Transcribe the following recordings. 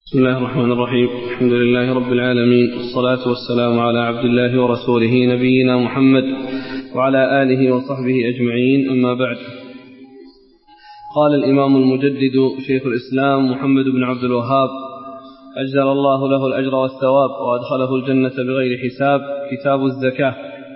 بسم الله الرحمن الرحيم. الحمد لله رب العالمين، والصلاة والسلام على عبد الله ورسوله نبينا محمد وعلى آله وصحبه أجمعين، أما بعد. قال الإمام المجدد شيخ الإسلام محمد بن عبد الوهاب أجزل الله له الأجر والثواب وأدخله الجنة بغير حساب: كتاب الزكاة.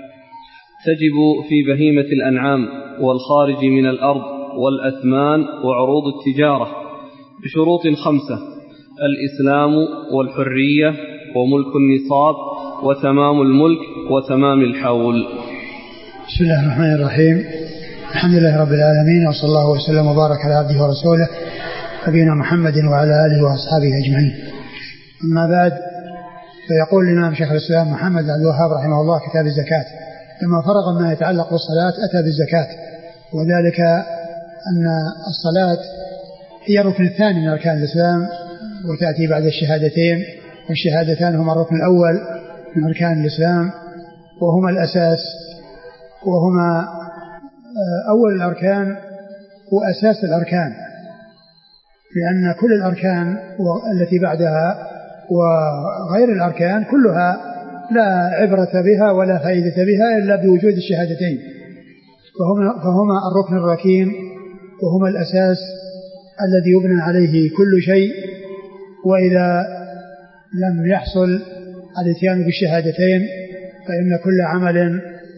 تجب في بهيمة الأنعام والخارج من الأرض والأثمان وعروض التجارة بشروط 5: الإسلام والحرية وملك النصاب وتمام الملك وتمام الحول. بسم الله الرحمن الرحيم. الحمد لله رب العالمين، وصلى الله وسلم وبارك على عبده ورسوله نبينا محمد وعلى آله وأصحابه أجمعين. أما بعد، فيقول الإمام شيخ الإسلام محمد بن عبد الوهاب رحمه الله: كتاب الزكاة. لما فرغ ما يتعلق بالصلاة أتى بالزكاة، وذلك أن الصلاة هي الركن الثاني من أركان الإسلام، وتأتي بعد الشهادتين، والشهادتان هما الركن الأول من أركان الإسلام، وهما الأساس، وهما أول الأركان وأساس الأركان، لأن كل الأركان التي بعدها وغير الأركان كلها لا عبرة بها ولا فائدة بها إلا بوجود الشهادتين، فهما الركن الركين، وهما الأساس الذي يبنى عليه كل شيء. وإذا لم يحصل الاتيان بالشهادتين فإن كل عمل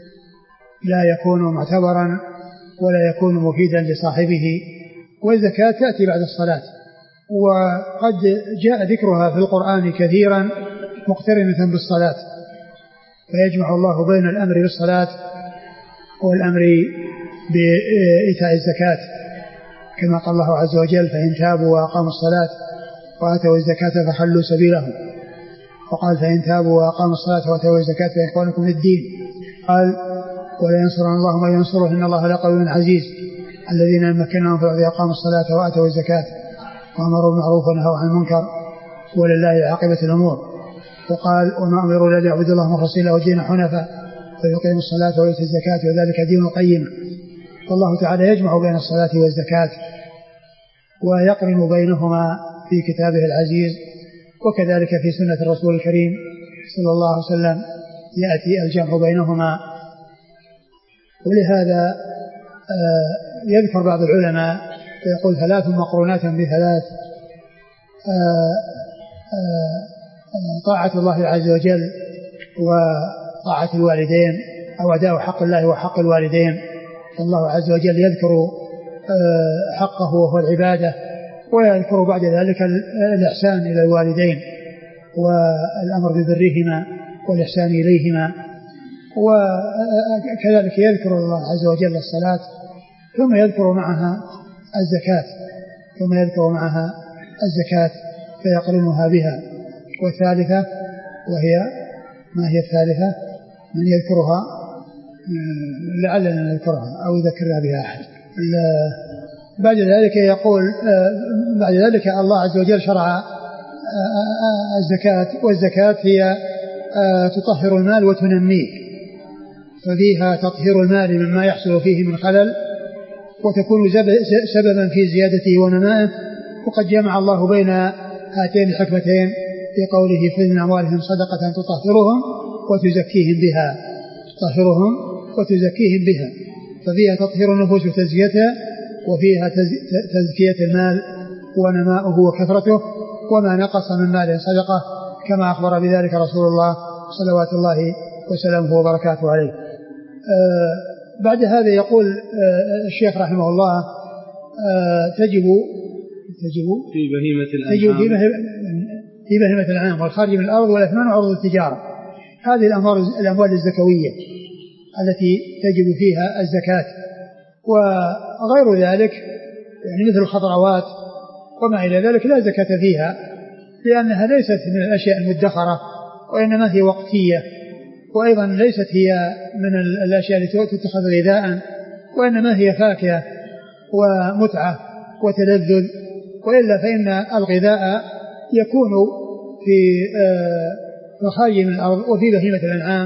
لا يكون معتبرا ولا يكون مفيدا لصاحبه. والزكاة تأتي بعد الصلاة، وقد جاء ذكرها في القرآن كثيرا مقترنة بالصلاة، فيجمع الله بين الأمر بالصلاة والأمر بإيتاء الزكاة، كما قال الله عز وجل: فإن تابوا وأقاموا الصلاة وآتوا الزكاة فخلوا سبيلهم. وقال: فإن تابوا وأقاموا الصلاة وآتوا الزكاة فإخوانكم في الدين. قال: ولا ينصرن الله من ينصره إن الله لقوي عزيز. الذين يمكنهم في الأرض أقاموا الصلاة وآتوا الزكاة وأمروا بالمعروف ونهوا عن المنكر ولله عاقبة الأمور. وقال: وما أمروا إلا ليعبدوا الله مخلصين له الدين حنفاء ويقيموا الصلاة ويؤتوا الزكاة وذلك دين القيم. والله تعالى يجمع بين الصلاة والزكاة ويقرن بينهما في كتابه العزيز، وكذلك في سنة الرسول الكريم صلى الله عليه وسلم يأتي الجمع بينهما. ولهذا يذكر بعض العلماء ويقول: 3 مقرونات ب3: طاعة الله عز وجل وطاعة الوالدين، أو أداء حق الله وحق الوالدين. الله عز وجل يذكر حقه وهو العبادة، ويذكر بعد ذلك الإحسان إلى الوالدين والأمر ببرهما والإحسان إليهما. وكذلك يذكر الله عز وجل الصلاة، ثم يذكر معها الزكاة فيقرنها بها. والثالثة، وهي ما هي الثالثة؟ من يذكرها؟ لعلنا نذكرها أو يذكرها بها أحد. بعد ذلك يقول: بعد ذلك الله عز وجل شرع الزكاة، والزكاة هي تطهر المال وتنميه، ففيها تطهير المال مما يحصل فيه من خلل، وتكون سببا في زيادته ونمائه. وقد جمع الله بين هاتين الحكمتين في قوله: خذ من أموالهم صدقة تطهرهم وتزكيهم بها. ففيها تطهير النفوس وتزكيتها، وفيها تزكية المال ونماؤه وكثرته، وما نقص من مال صدقة، كما أخبر بذلك رسول الله صلوات الله وسلامه وبركاته عليه. بعد هذا يقول الشيخ رحمه الله: تجب في بهيمة الأنعام والخارج من الأرض والأثمان وعروض التجارة. هذه الأموال الزكوية التي تجب فيها الزكاة، وغير ذلك يعني مثل الخضروات وما إلى ذلك لا زكاة فيها، لأنها ليست من الأشياء المدخرة، وإنما هي وقتية، وأيضا ليست هي من الأشياء التي تتخذ غذاء، وإنما هي فاكهة ومتعة وتلذذ. وإلا فإن الغذاء يكون في خارج من الأرض وفي بهيمة الأنعام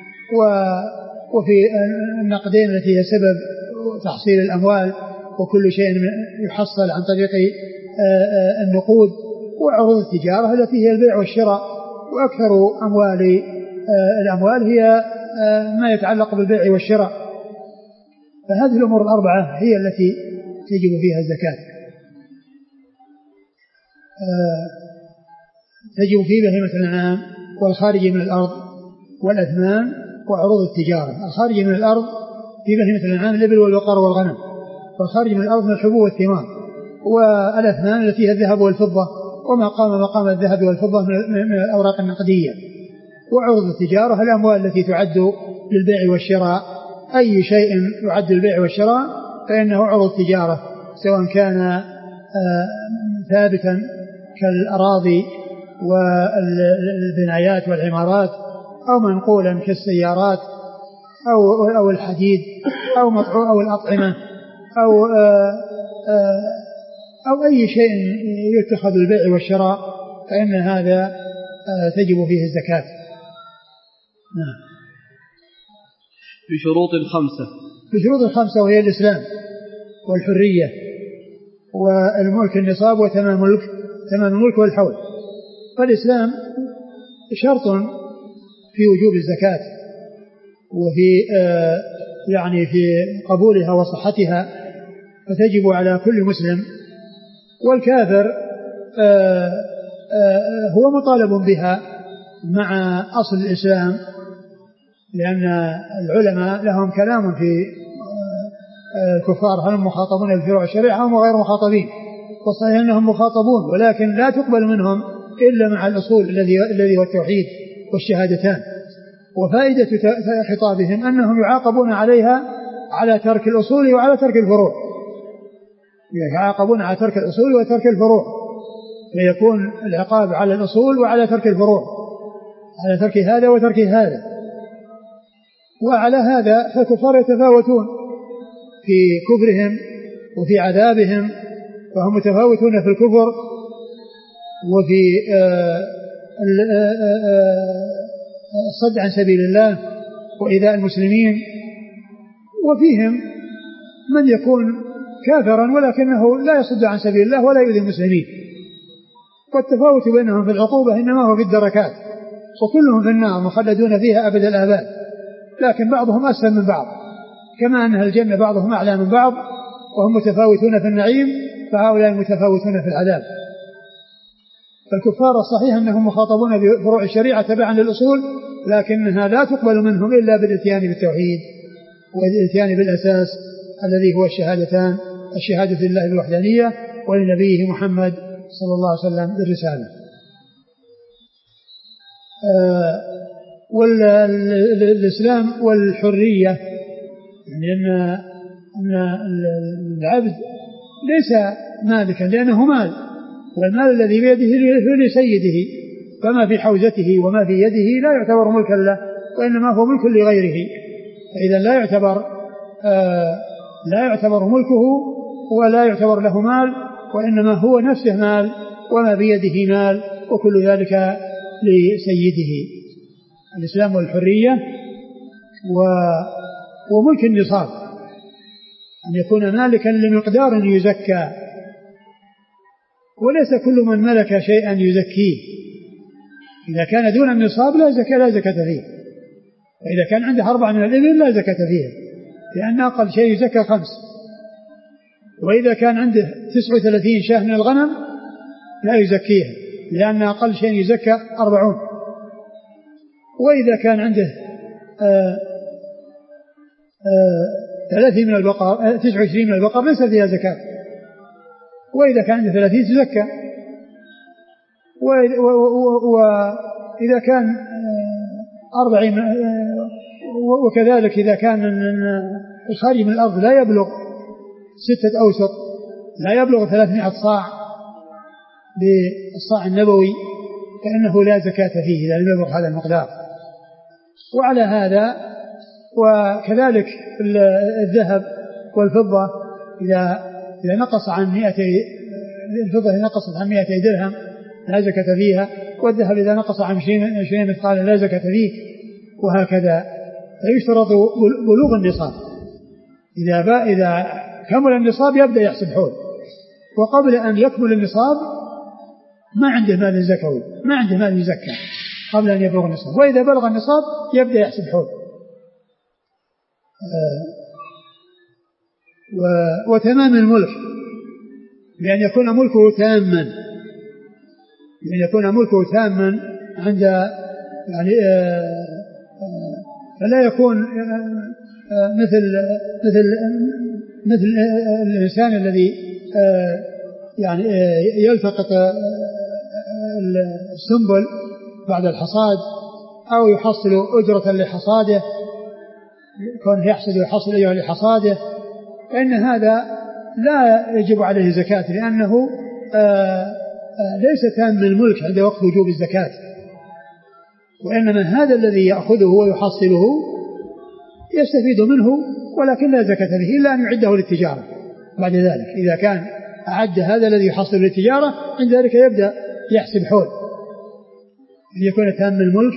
وفي النقدين التي هي سبب تحصيل الأموال، وكل شيء يحصل عن طريق النقود، وعروض التجارة التي هي البيع والشراء، وأكثر الأموال هي ما يتعلق بالبيع والشراء. فهذه الأمور الأربعة هي التي تجب فيها الزكاة. تجب في بهيمة الأنعام والخارج من الأرض والأثمان وعروض التجارة. الخارج من الأرض في بهيمة الأنعام الإبل والبقر والغنم، والخارج من الأرض من الحبوب والثمار، والأثمان التي هي الذهب والفضة وما قام مقام الذهب والفضة من الأوراق النقدية. وعروض التجارة الأموال التي تعد للبيع والشراء، أي شيء يعد للبيع والشراء فإنه عروض تجارة، سواء كان ثابتا كالأراضي والبنايات والعمارات، أو منقولا كالسيارات أو الحديد أو الأطعمة أو أي شيء يتخذ البيع والشراء فإن هذا تجب فيه الزكاة. بشروط الخمسة. بشروط الخمسة، وهي الإسلام والحرية والملك النصاب وتمام الملك والحول. فالإسلام شرط في وجوب الزكاة وفي يعني في قبولها وصحتها، فتجب على كل مسلم. والكافر هو مطالب بها مع أصل الإسلام، لأن العلماء لهم كلام في الكفار هل هم مخاطبون بفروع الشريعة هم غير مخاطبين، والصحيح أنهم مخاطبون، ولكن لا تقبل منهم إلا مع الأصول الذي هو التوحيد والشهادتان. وفائدة خطابهم أنهم يعاقبون عليها على ترك الأصول وعلى ترك الفروع، يعاقبون على ترك الأصول وترك الفروع، فيكون العقاب على الأصول وعلى ترك الفروع، على ترك هذا وترك هذا. وعلى هذا فالكفار يتفاوتون في كفرهم وفي عذابهم، فهم متفاوتون في الكفر وفي الصد عن سبيل الله وإيذاء المسلمين، وفيهم من يكون كافرا ولكنه لا يصد عن سبيل الله ولا يؤذي المسلمين. والتفاوت بينهم في العقوبة إنما هو في الدركات، وكلهم في النار مخلدون فيها أبد الآباد، لكن بعضهم أسفل من بعض، كما أن الجنة بعضهم أعلى من بعض، وهم متفاوتون في النعيم، فهؤلاء متفاوتون في العذاب. فالكفار الصحيح أنهم مخاطبون بفروع الشريعة تبعا للأصول، لكنها لا تقبل منهم إلا بالإتيان بالتوحيد والإتيان بالأساس الذي هو الشهادتان، الشهادة لله بالوحدانية ولنبيه محمد صلى الله عليه وسلم بالرسالة. والإسلام والحرية، يعني أن العبد ليس مالكا لأنه مال، والمال الذي بيده هو لسيده، فما في حوزته وما في يده لا يعتبر ملكا له، وإنما هو ملك لغيره، فإذا لا يعتبر ملكه ولا يعتبر له مال، وإنما هو نفسه مال وما بيده مال، وكل ذلك لسيده. الإسلام والحرية وملك النصاب، أن يكون مالكا لمقدار يزكى، وليس كل من ملك شيئا يزكيه. إذا كان دون النصاب لا زكاة فيه، وإذا كان عنده 4 من الإبل لا زكاة فيها، لأن أقل شيء يزكى 5. وإذا كان عنده 39 شاة من الغنم لا يزكيها، لأن أقل شيء يزكى 40. وإذا كان عنده 30 من البقر 29 من البقر ليس فيها زكاة، وإذا كان عنده 30 تزكى. وإذا كان 40، وكذلك إذا كان الخارج من الأرض لا يبلغ 6 أوسط، لا يبلغ 300 صاع بالصاع النبوي، فإنه لا زكاة فيه إذا لم يبلغ هذا المقدار. وعلى هذا وكذلك الذهب والفضة إذا نقص عن 200، الفضة إذا نقصت عن 200 درهم لا زكاة فيها، والذهب إذا نقص عن 20 مثقال لا زكاة فيه، وهكذا. فيشترط بلوغ النصاب، إذا كمل النصاب يبدأ يحسب حول، وقبل أن يكمل النصاب ما عنده مال زكوي، ما عنده مال يزكى قبل أن يبلغ النصاب، وإذا بلغ النصاب يبدأ يحسب حول. وتمام الملك بأن يكون ملكه تاما، بأن يكون ملكه تاما عند يعني فلا يكون مثل الإنسان الذي يعني يلتقط السنبل بعد الحصاد أو يحصل أجرة لحصاده، كونه يحصل أجرة لحصاده، فإن هذا لا يجب عليه زكاة، لأنه ليس تام الملك عند وقت وجوب الزكاة، وإنما هذا الذي يأخذه ويحصله يستفيد منه ولكن لا زكاة به إلا أن يعده للتجارة. بعد ذلك إذا كان أعد هذا الذي يحصل للتجارة عند ذلك يبدأ يحسب حول، أن يكون تام الملك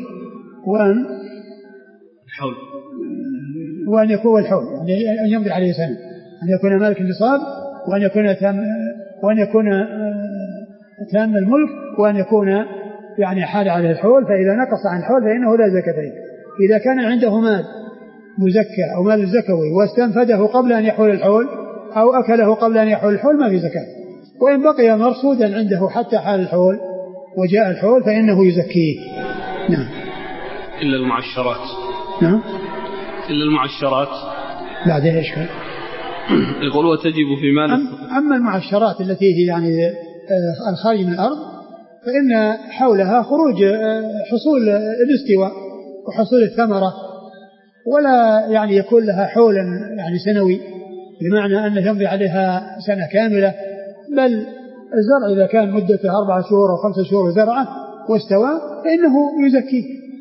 وأن يكون الحول، يعني أن يمضي عليه سنة، أن يكون مالك النصاب، وأن يكون تام الملك، وأن يكون يعني حال عليه الحول، فإذا نقص عن الحول فإنه لا زكاة فيه. إذا كان عنده مال مزكى أو مال زكوي واستنفده قبل أن يحول الحول أو أكله قبل أن يحول الحول ما في زكاة، وإن بقي مرصودا عنده حتى حال الحول وجاء الحول فإنه يزكيه. نعم. إلا المعشرات. نعم. إلا المعشرات. بعدين إيش كان؟ يقول وتجب في مال. أما المعشرات التي هي يعني الخارج من الأرض فإن حولها خروج حصول الاستواء وحصول الثمرة، ولا يعني يكون لها حولا يعني سنوي بمعنى أن يمضي عليها سنة كاملة، بل الزرع إذا كان مدته 4 شهور أو 5 شهور زرعه واستوى فإنه يزكيه.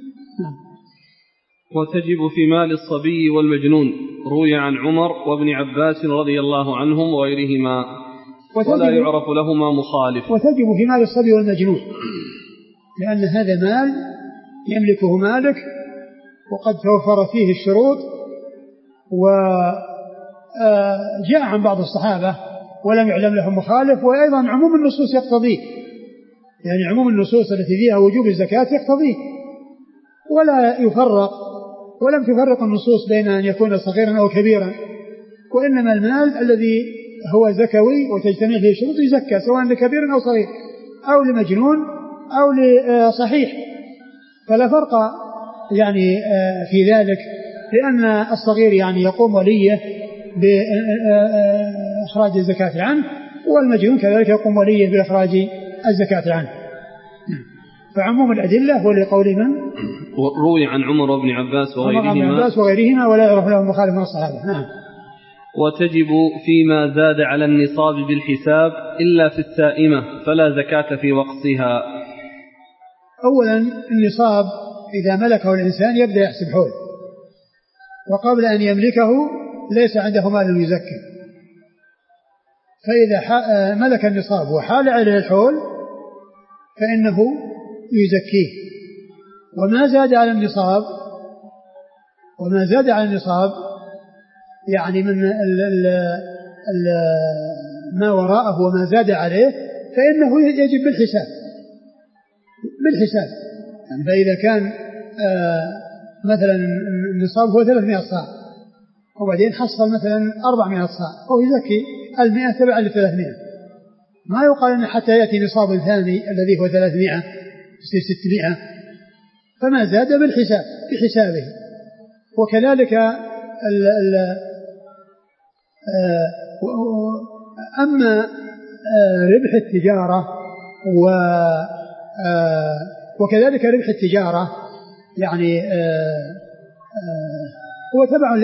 وتجب في مال الصبي والمجنون، روي عن عمر وابن عباس رضي الله عنهم وغيرهما، ولا يعرف لهما مخالف. وتجب في مال الصبي والمجنون لأن هذا مال يملكه مالك وقد توفر فيه الشروط، وجاء عن بعض الصحابة ولم يعلم لهم مخالف، وأيضا عموم النصوص يقتضيه، يعني عموم النصوص التي فيها وجوب الزكاة يقتضيه، ولا يفرق، ولم تفرق النصوص بين أن يكون صغيرا أو كبيرا، وإنما المال الذي هو زكوي وتجتمع فيه شروط يزكى سواء لكبير أو صغير أو لمجنون أو لصحيح، فلا فرق يعني في ذلك، لأن الصغير يعني يقوم وليه بإخراج الزكاة عنه، والمجنون كذلك يقوم وليه بإخراج الزكاة عنه. فعموم الأدلة هو لقول من؟ روي عن عمر وابن عباس وغيرهما ولا يعرف له مخالف من الصحابة. نعم. وتجب فيما زاد على النصاب بالحساب إلا في السائمة فلا زكاة في وقتها. أولا النصاب إذا ملكه الإنسان يبدأ يحسب حول، وقبل أن يملكه ليس عنده مال يزكي، فإذا ملك النصاب وحال عليه الحول فإنه يزكيه. وما زاد على النصاب يعني من ما وراءه وما زاد عليه فإنه يجب بالحساب يعني فإذا كان مثلا النصاب هو 300 صاع وبعدين حصل مثلا 400 صاع هو يزكي 100 تبعا ل 300، ما يقال أن حتى يأتي نصاب الثاني الذي هو 300 يصير 600، فما زاد بحسابه. وكذلك أما ربح التجارة وكذلك ربح التجارة يعني هو تبع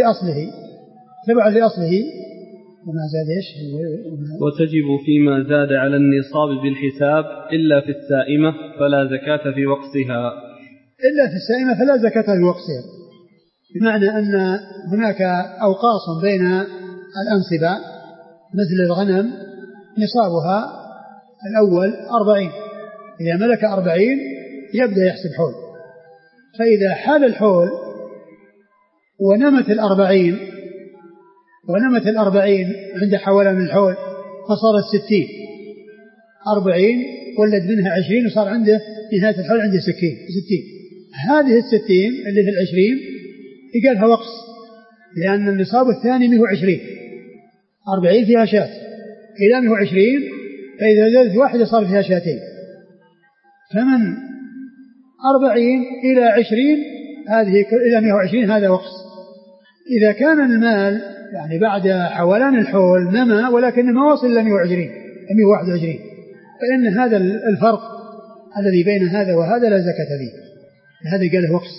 لأصله وما زاد إيش. وتجب فيما زاد على النصاب بالحساب إلا في السائمة فلا زكاة في وقتها. إلا في السائمة فلا زكاة في وقتها، بمعنى أن هناك أوقاص بين الأنصبة مثل الغنم نصابها الأول 40، إذا ملك 40 يبدأ يحسب حول، فإذا حال الحول ونمت 40 عند حولان الحول فصارت 60، 40 ولد منها 20 وصار عنده نهاية الحول عنده 60. هذه 60 اللي في 20 يقالها وقص، لأن النصاب الثاني 120، 40 فيها شاة إلى 120، فإذا زادت واحدة صار فيها شاتين. فمن 40 إلى 20 هذه إلى 120 هذا وقص. إذا كان المال يعني بعد حولان الحول نما ولكن ما وصل إلى 121، فإن هذا الفرق الذي بين هذا وهذا لا زكاة فيه، هذا قاله وقص،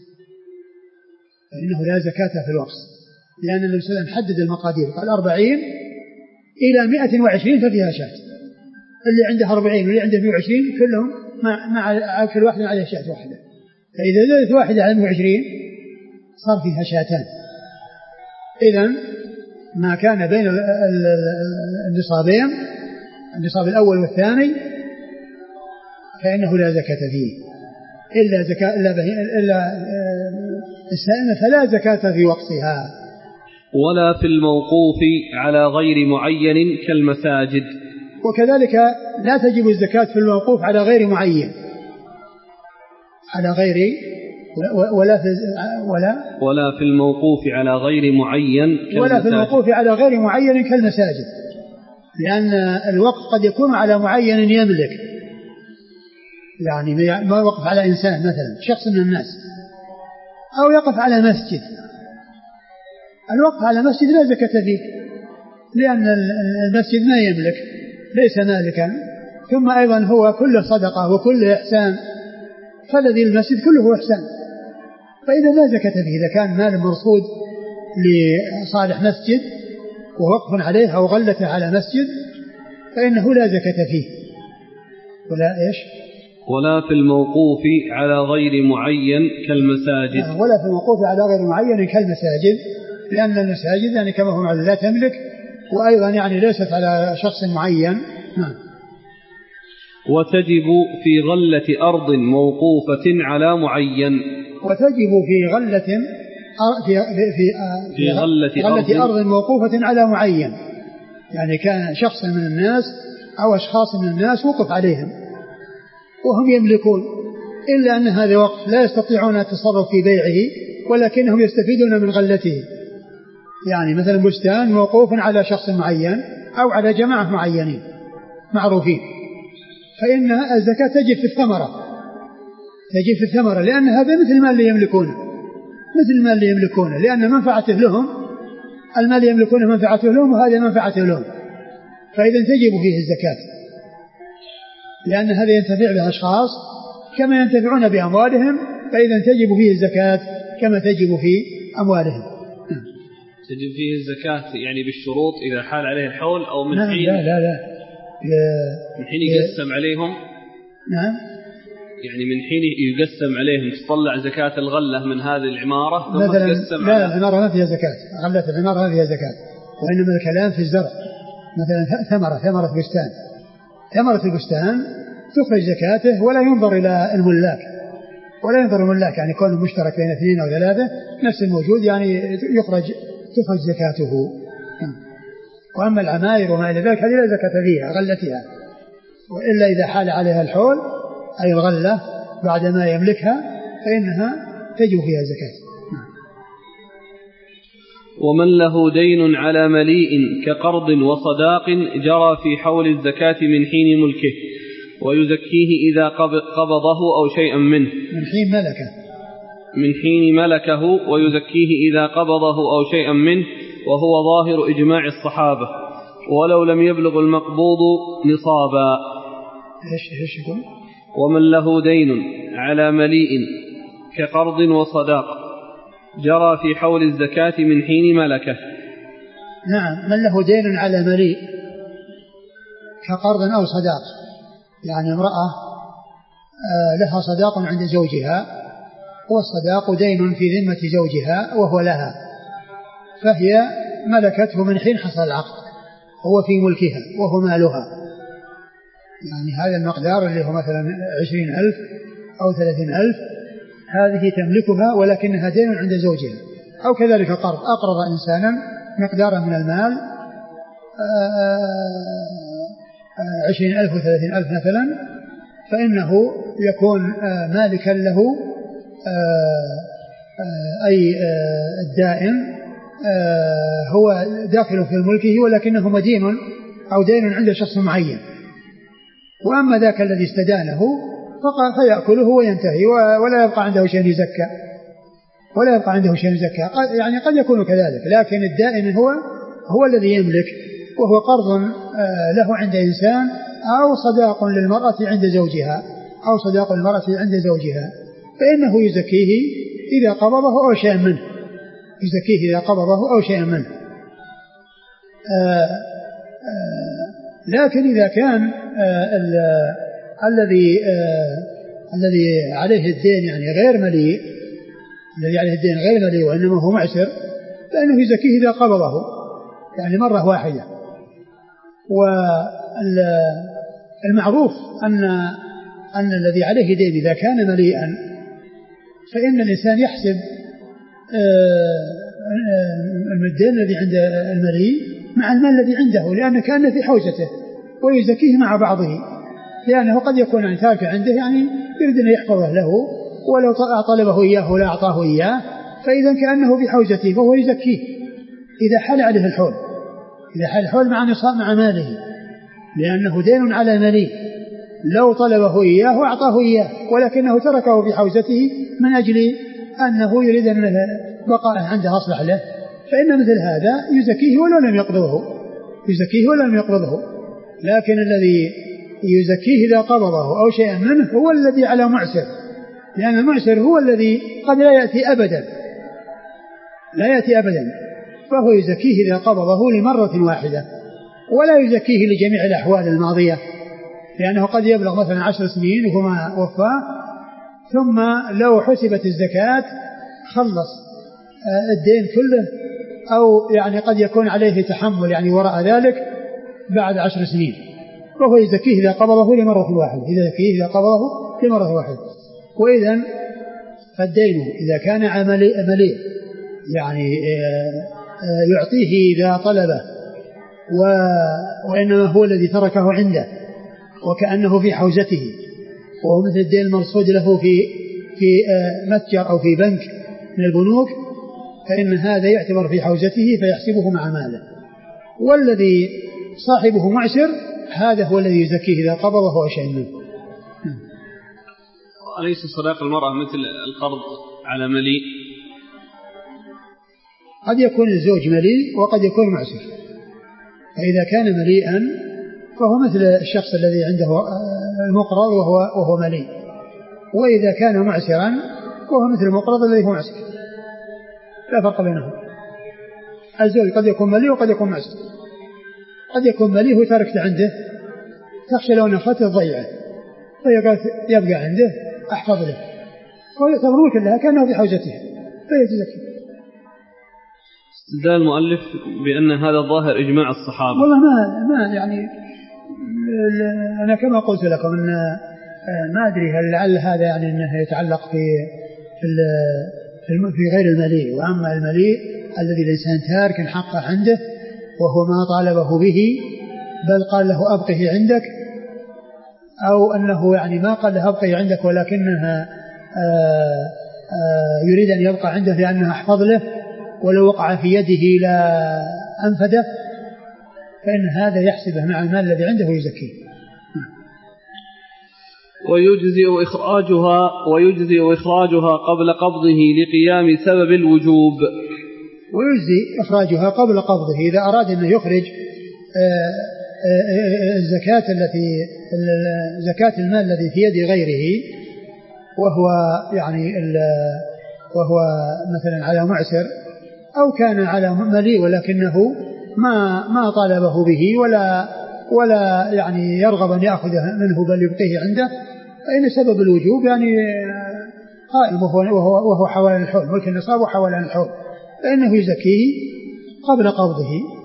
فإنه لا زكاة في الوقص، لأن النبي صلى الله عليه وسلم حدد المقادير، قال 40 إلى 120 ففيها شاة، اللي عنده 40 واللي عنده 120 كلهم مع كل واحد عليه شاة واحدة، فإذا زادت واحدة على 120 صار فيها شاتان. إذن ما كان بين النصابين، النصاب الأول والثاني، فإنه لا زكاة فيه إلا السائمة، فلا زكاة في وقتها. ولا في الموقوف على غير معين كالمساجد. وكذلك لا تجب الزكاة في الموقوف على غير معين، على غير ولا في الموقوف على غير معين كالمساجد. ولا في الموقوف على غير معين كالمساجد، لأن الوقف قد يكون على معين يملك، يعني ما وقف على إنسان مثلا شخص من الناس، أو يقف على مسجد. الوقف على مسجد لا زكاة فيه، لأن المسجد ما يملك، ليس مالكا، ثم أيضا هو كله صدقة وكله إحسان، فالذي المسجد كله إحسان، فإذا لا زكاة فيه. إذا كان مال مرصود لصالح مسجد ووقف عليه أو غلة على مسجد فإنه لا زكاة فيه. ولا في الموقوف على غير معين كالمساجد. ولا في الموقوف على غير معين كالمساجد، لأن المساجد يعني كما هو معلوم لا تملك، وأيضا يعني ليست على شخص معين. وتجب في غلة أرض موقوفة على معين. وتجب في غلة أرض موقوفة على معين، يعني كان شخص من الناس أو أشخاص من الناس وقف عليهم وهم يملكون، إلا أن هذا وقف لا يستطيعون التصرف في بيعه، ولكنهم يستفيدون من غلته. يعني مثلا بستان موقوف على شخص معين أو على جماعة معينين معروفين، فإن الزكاة تجب في الثمرة، لأن هذا مثل المال اللي يملكونه، لأن منفعته لهم، المال يملكونه منفعته لهم وهذا منفعته لهم، فإذا تجب فيه الزكاة، لأن هذا ينتفع به أشخاص كما ينتفعون بأموالهم، فإذا تجب فيه الزكاة كما تجب في أموالهم. تجب فيه الزكاة يعني بالشروط إذا حال عليه الحول، أو من حين من حين يقسم عليهم. نعم، يعني من حين يقسم عليهم تطلع زكاة الغلة من هذه العمارة مثلا. لا، العمارة ما فيها زكاة، غلة العمارة ما فيها زكاة، وإنما الكلام في الزرع. مثلا ثمرة بستان، ثمرة البستان تخرج زكاته ولا ينظر إلى الملاك، يعني كون مشترك بين 2 أو 3 نفس الموجود، يعني تخرج زكاته. وأما العماير وما إلى ذلك هذه لا زكاة فيها غلتها، وإلا إذا حال عليها الحول أي الغلة بعد ما يملكها فإنها تجب فيها زكاة. ومن له دين على مليء كقرض وصداق جرى في حول الزكاة من حين ملكه، ويزكيه إذا قبضه أو شيئا منه. من حين ملكه ويزكيه إذا قبضه أو شيئا منه، وهو ظاهر إجماع الصحابة، ولو لم يبلغ المقبوض نصابا. إيش يقول؟ ومن له دين على مليء كقرض وصداق جرى في حول الزكاة من حين ملكه. نعم، من له دين على مليء كقرض أو صداق، يعني امرأة لها صداق عند زوجها، والصداق دين في ذمة زوجها وهو لها، فهي ملكته من حين حصل العقد، هو في ملكها وهو مالها، يعني هذا المقدار اللي هو مثلا 20,000 أو 30,000 هذه تملكها ولكنها دين عند زوجها. أو كذلك قرض، أقرض إنسانا مقدارا من المال 20,000 و30,000 مثلا، فإنه يكون مالكا له، أي الدائن هو داخل في ملكه ولكنه مدين أو دين عند شخص معين. وأما ذاك الذي استدانه فيأكله وينتهي ولا يبقى عنده شيء يزكى، يعني قد يكون كذلك، لكن الدائن هو الذي يملك، وهو قرض له عند إنسان أو صداق للمرأة عند زوجها، فإنه يزكيه إذا قبضه أو شيئا منه، لكن إذا كان الذي عليه الدين يعني غير مليء، وإنما هو معسر، فإنه يزكيه إذا قبضه يعني مرة واحدة. والمعروف أن الذي عليه دين إذا كان مليئا فإن الإنسان يحسب الدين الذي عند المليء مع المال الذي عنده، لأنه كان في حوزته، ويزكيه مع بعضه، لأنه قد يكون عن تارك عنده يعني يريد أن يحفظه له، ولو طلبه إياه ولا أعطاه إياه فإذا كأنه في حوزته فهو يزكيه إذا حل عليه الحول مع نصاب مع ماله، لأنه دين على المليء، لو طلبه إياه وأعطاه إياه ولكنه تركه في حوزته من أجل أنه يريد أن بقاء عنده أصلح له، فإن مثل هذا يزكيه ولو لم يقبضه، لكن الذي يزكيه إذا قبضه أو شيئا منه هو الذي على معسر، لأن المعسر هو الذي قد لا يأتي أبدا، فهو يزكيه إذا قبضه لمرة واحدة، ولا يزكيه لجميع الأحوال الماضية، لأنه قد يبلغ مثلا 10 سنين وهو ما وفاه، ثم لو حسبت الزكاة خلص الدين كله، أو يعني قد يكون عليه تحمل يعني وراء ذلك بعد 10 سنين، فهو يزكيه إذا قبضه لمرة واحدة، وإذا فالدين إذا كان عملي يعني يعطيه إذا طلبه، وإنما هو الذي تركه عنده وكأنه في حوزته، وهو مثل الدين المرصود له في متجر أو في بنك من البنوك، فإن هذا يعتبر في حوزته فيحسبه مع ماله. والذي صاحبه معسر هذا هو الذي يزكيه إذا قبضه شيء منه. أليس صداق المرأة مثل القرض على مليء؟ قد يكون الزوج مليء وقد يكون معسر، فإذا كان مليئا فهو مثل الشخص الذي عنده المقرض وهو مليء، وإذا كان معسرا فهو مثل المقرض الذي هو معسر، لا فرق بينهم. الزوج قد يكون مليء وقد يكون معسر، قد يكون مليء وتركت عنده تخشى لو نفته ضيعه فيبقى عنده أحفظ له، ويعتبر كلها كأنه في حوزته فيتزكي. استدل المؤلف بأن هذا ظاهر إجماع الصحابة. والله ما يعني أنا كما قلت لكم أن ما أدري هل لعل هذا يعني أنه يتعلق في غير المليء، وأما المليء الذي الإنسان تارك حقه عنده وهو ما طالبه به بل قال له أبقه عندك، أو أنه يعني ما قال له أبقه عندك ولكنها يريد أن يبقى عنده لأنه أحفظ له، ولو وقع في يده لا أنفده، فإن هذا يحسبه مع المال الذي عنده ويزكيه. ويجزئ إخراجها قبل قبضه لقيام سبب الوجوب. ويجزئ إخراجها قبل قبضه إذا أراد أن يخرج زكاة المال الذي في يد غيره، وهو مثلا على معسر، أو كان على مليء ولكنه ما طالبه به ولا يعني يرغب أن يأخذه منه بل يبقيه عنده، فإن سبب الوجوب يعني قائم وهو حوالين الحول، ملك النصاب وحوالين الحول، فإنه يزكيه قبل قبضه.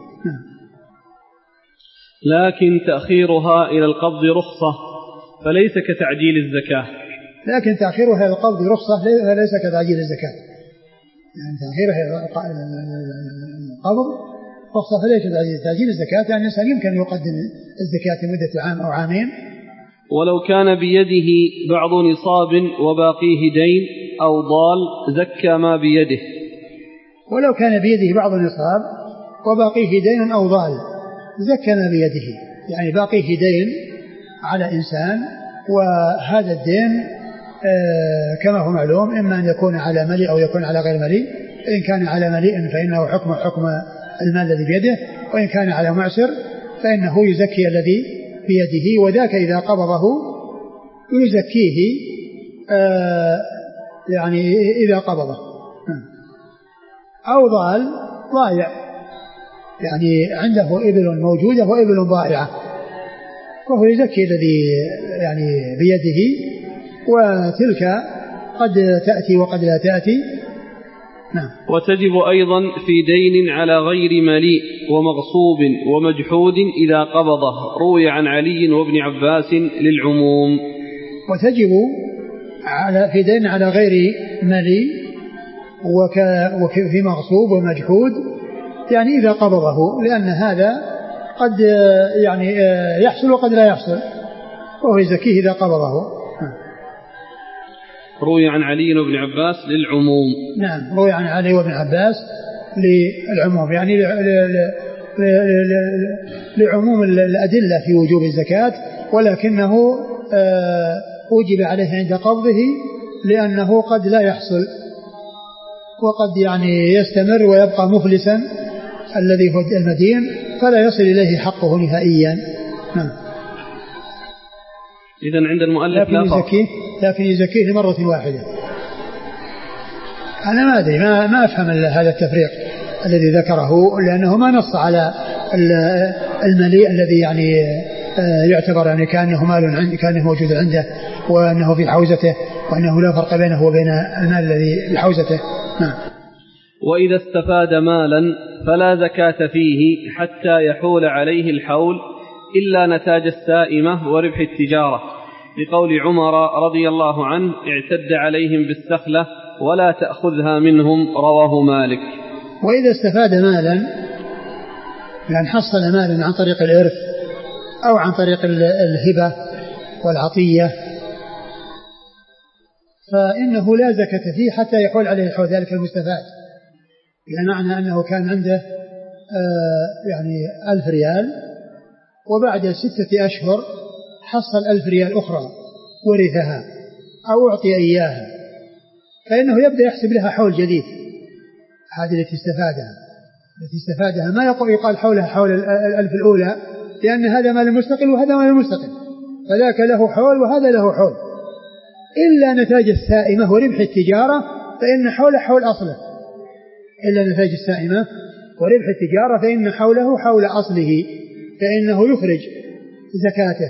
لكن تأخيرها إلى القبض رخصة فليس كتعجيل الزكاة. لكن تأخيرها إلى القبض رخصة فليس كتعجيل الزكاة، يعني تأخيرها إلى القبض رخصة فليس كتعجيل الزكاة، يعني الإنسان يمكن أن يقدم الزكاة لمدة عام أو عامين ولو كان بيده بعض نصاب وباقيه دين أو ضال زكى ما بيده. ولو كان بيده بعض نصاب وباقيه دين أو ضال زكى ما بيده، يعني باقيه دين على إنسان، وهذا الدين كما هو معلوم إما أن يكون على مليء أو يكون على غير مليء. إن كان على مليء فإنه حكم المال الذي بيده، وإن كان على معسر فإنه يزكي الذي بيده، وذاك إذا قبضه يزكيه يعني إذا قبضه. أو ضايع، يعني عنده إبل موجودة وإبل ضائعة، وهو يزكي الذي يعني بيده، وتلك قد تأتي وقد لا تأتي. نعم. وتجب أيضا في دين على غير مليء ومغصوب ومجحود إذا قبضه، روي عن علي وابن عباس للعموم. وتجب في دين على غير مليء وفي مغصوب ومجحود، يعني إذا قبضه، لأن هذا قد يعني يحصل وقد لا يحصل، وهو يزكيه إذا قبضه. روي عن علي وابن عباس للعموم. نعم، روي عن علي وابن عباس للعموم، يعني لعموم الأدلة في وجوب الزكاة، ولكنه وجب عليه عند قبضه لأنه قد لا يحصل، وقد يعني يستمر ويبقى مفلسا الذي هو المدين، فلا يصل إليه حقه نهائيا. نعم. إذن عند المؤلف لكن يزكيه لمرة واحدة. أنا ما أدري، ما أفهم هذا التفريق الذي ذكره، لأنه ما نص على المليء الذي يعني يعتبر يعني كأنه مال كأنه موجود عنده وأنه في حوزته، وأنه لا فرق بينه وبين المال الذي في حوزته. نعم. وإذا استفاد مالا فلا زكاة فيه حتى يحول عليه الحول إلا نتاج السائمة وربح التجارة، لقول عمر رضي الله عنه اعتد عليهم بالسخلة ولا تأخذها منهم، رواه مالك. وإذا استفاد مالا، يعني حصل مالا عن طريق الإرث أو عن طريق الهبة والعطية، فإنه لا زكاة فيه حتى يحول عليه الحول، ذلك المستفاد، بمعنى أنه كان عنده يعني 1000 ريال، وبعد 6 أشهر حصل 1000 ريال أخرى ورثها أو أعطي إياها، فإنه يبدأ يحسب لها حول جديد. هذه التي استفادها ما يقال حولها حول 1000 الأولى، لأن هذا مال مستقل وهذا مال مستقل، فذاك له حول وهذا له حول، إلا نتاج السائمة وربح التجارة فإن حوله حول أصله. إلا نتاج السائمة وربح التجارة فإن حوله حول أصله، فإنه يخرج زكاته.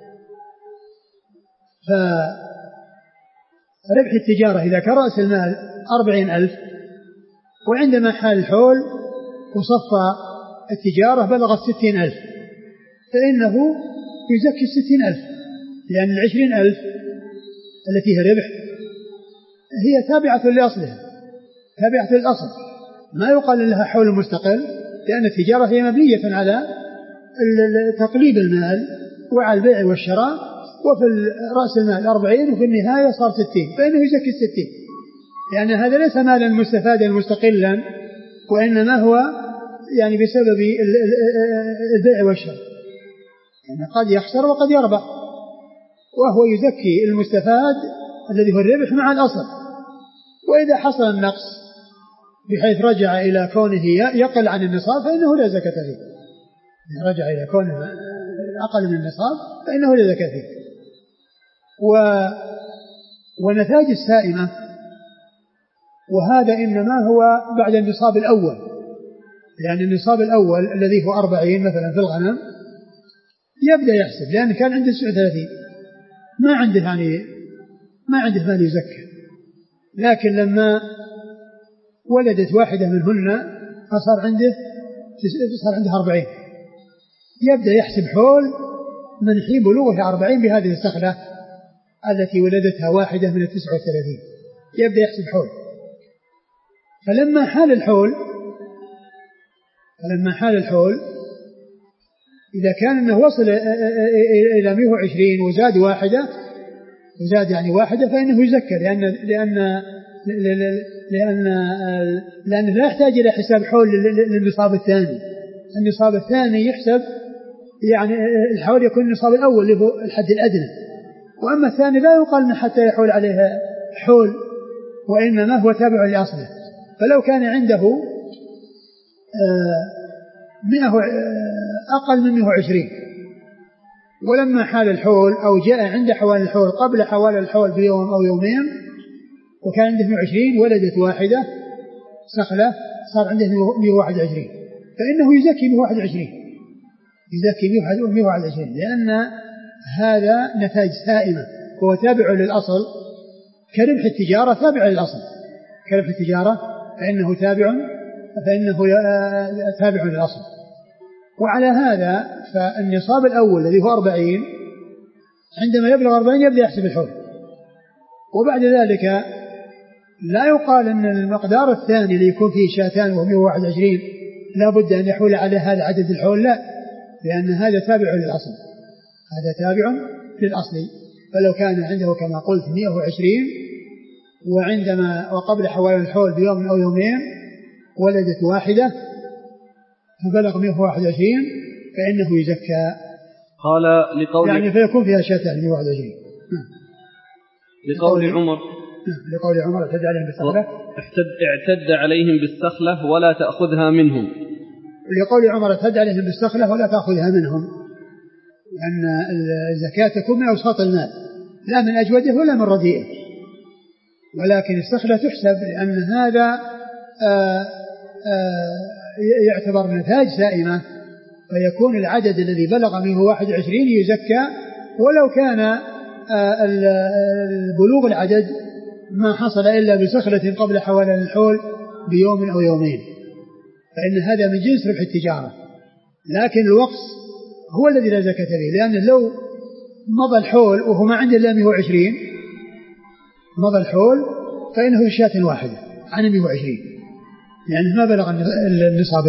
فربح التجارة إذا كان رأس المال 40,000، وعندما حال الحول وصفى التجارة بلغت 60,000، فإنه يزكي 60,000، لأن 20,000 التي هي ربح هي تابعة لأصلها، تابعة للأصل، ما يقال لها حول مستقل، لأن التجارة هي مبنية على تقليب المال وعلى البيع والشراء، وفي رأس المال 40 وفي النهاية صار 60، فإنه يزكي 60، لأن هذا ليس مالا مستفادا مستقلا، وإنما هو يعني بسبب البيع والشراء، يعني قد يخسر وقد يربح، وهو يزكي المستفاد الذي هو الربح مع الأصل. وإذا حصل النقص بحيث رجع إلى كونه يقل عن النصاب فإنه لا زكاة فيه، رجع إلى كونه أقل من النصاب فإنه لا زكاة فيه. ونتاج السائمة، وهذا إنما هو بعد النصاب الأول، لأن النصاب الأول الذي هو 40 مثلا في الغنم يبدأ يحسب، لأن كان عنده 39 ما عنده مال يزكى، لكن لما ولدت واحدة منهن فصار عنده 40، يبدأ يحسب حول من حين بلوغه 40 بهذه الصخلة التي ولدتها واحدة من 39، يبدأ يحسب حول. فلما حال الحول إذا كان أنه وصل إلى 120 وزاد واحدة فإنه يزكى لأنه لا يحتاج إلى حساب حول للنصاب الثاني. النصاب الثاني يحسب يعني الحول يكون النصاب الأول اللي هو الحد الأدنى، وأما الثاني لا يقال أنه حتى يحول عليها حول، وإنما هو تابع لأصله. فلو كان عنده 100 أقل من 120 ولما حال الحول أو جاء عند حوال الحول قبل حوال الحول بيوم أو يومين وكان عنده 120 ولدت واحدة سخلة صار عنده 121 فإنه يزكي 121 لأن هذا نتاج سائمة وهو تابع للأصل كربح التجارة تابع للأصل. كربح التجارة فإنه تابع للأصل. وعلى هذا فالنصاب الأول الذي هو 40 عندما يبلغ 40 يبدأ يحسب الحول، وبعد ذلك لا يقال أن المقدار الثاني اللي يكون فيه شاتان وهو 121 لا بد أن يحول على هذا عدد الحول، لا، لأن هذا تابع للأصل. فلو كان عنده كما قلت 120 وقبل حوال الحول بيوم أو يومين ولدت واحدة فبلغ 121 فإنه يزكى. قال لقول يعني فيكون فيها شاتان 121. لقول عمر اعتد عليهم بالسخلة ولا تأخذها منهم. لقول عمر اعتد عليهم بالسخلة ولا تأخذها منهم، لأن الزكاة تكون من أوساط المال لا من أجوده ولا من رديئه، ولكن السخلة تحسب لأن هذا يعتبر نتاج سائمة، فيكون العدد الذي بلغ منه 21 يزكى ولو كان البلوغ العدد ما حصل إلا بسخلة قبل حوالي الحول بيوم أو يومين، فإن هذا من جنس ربح التجارة. لكن الوقص هو الذي لا زكاة به، لأن لو مضى الحول وهو ما عنده إلا 120 مضى الحول فإنه شاة واحدة عن 120، يعني ما بلغ النصاب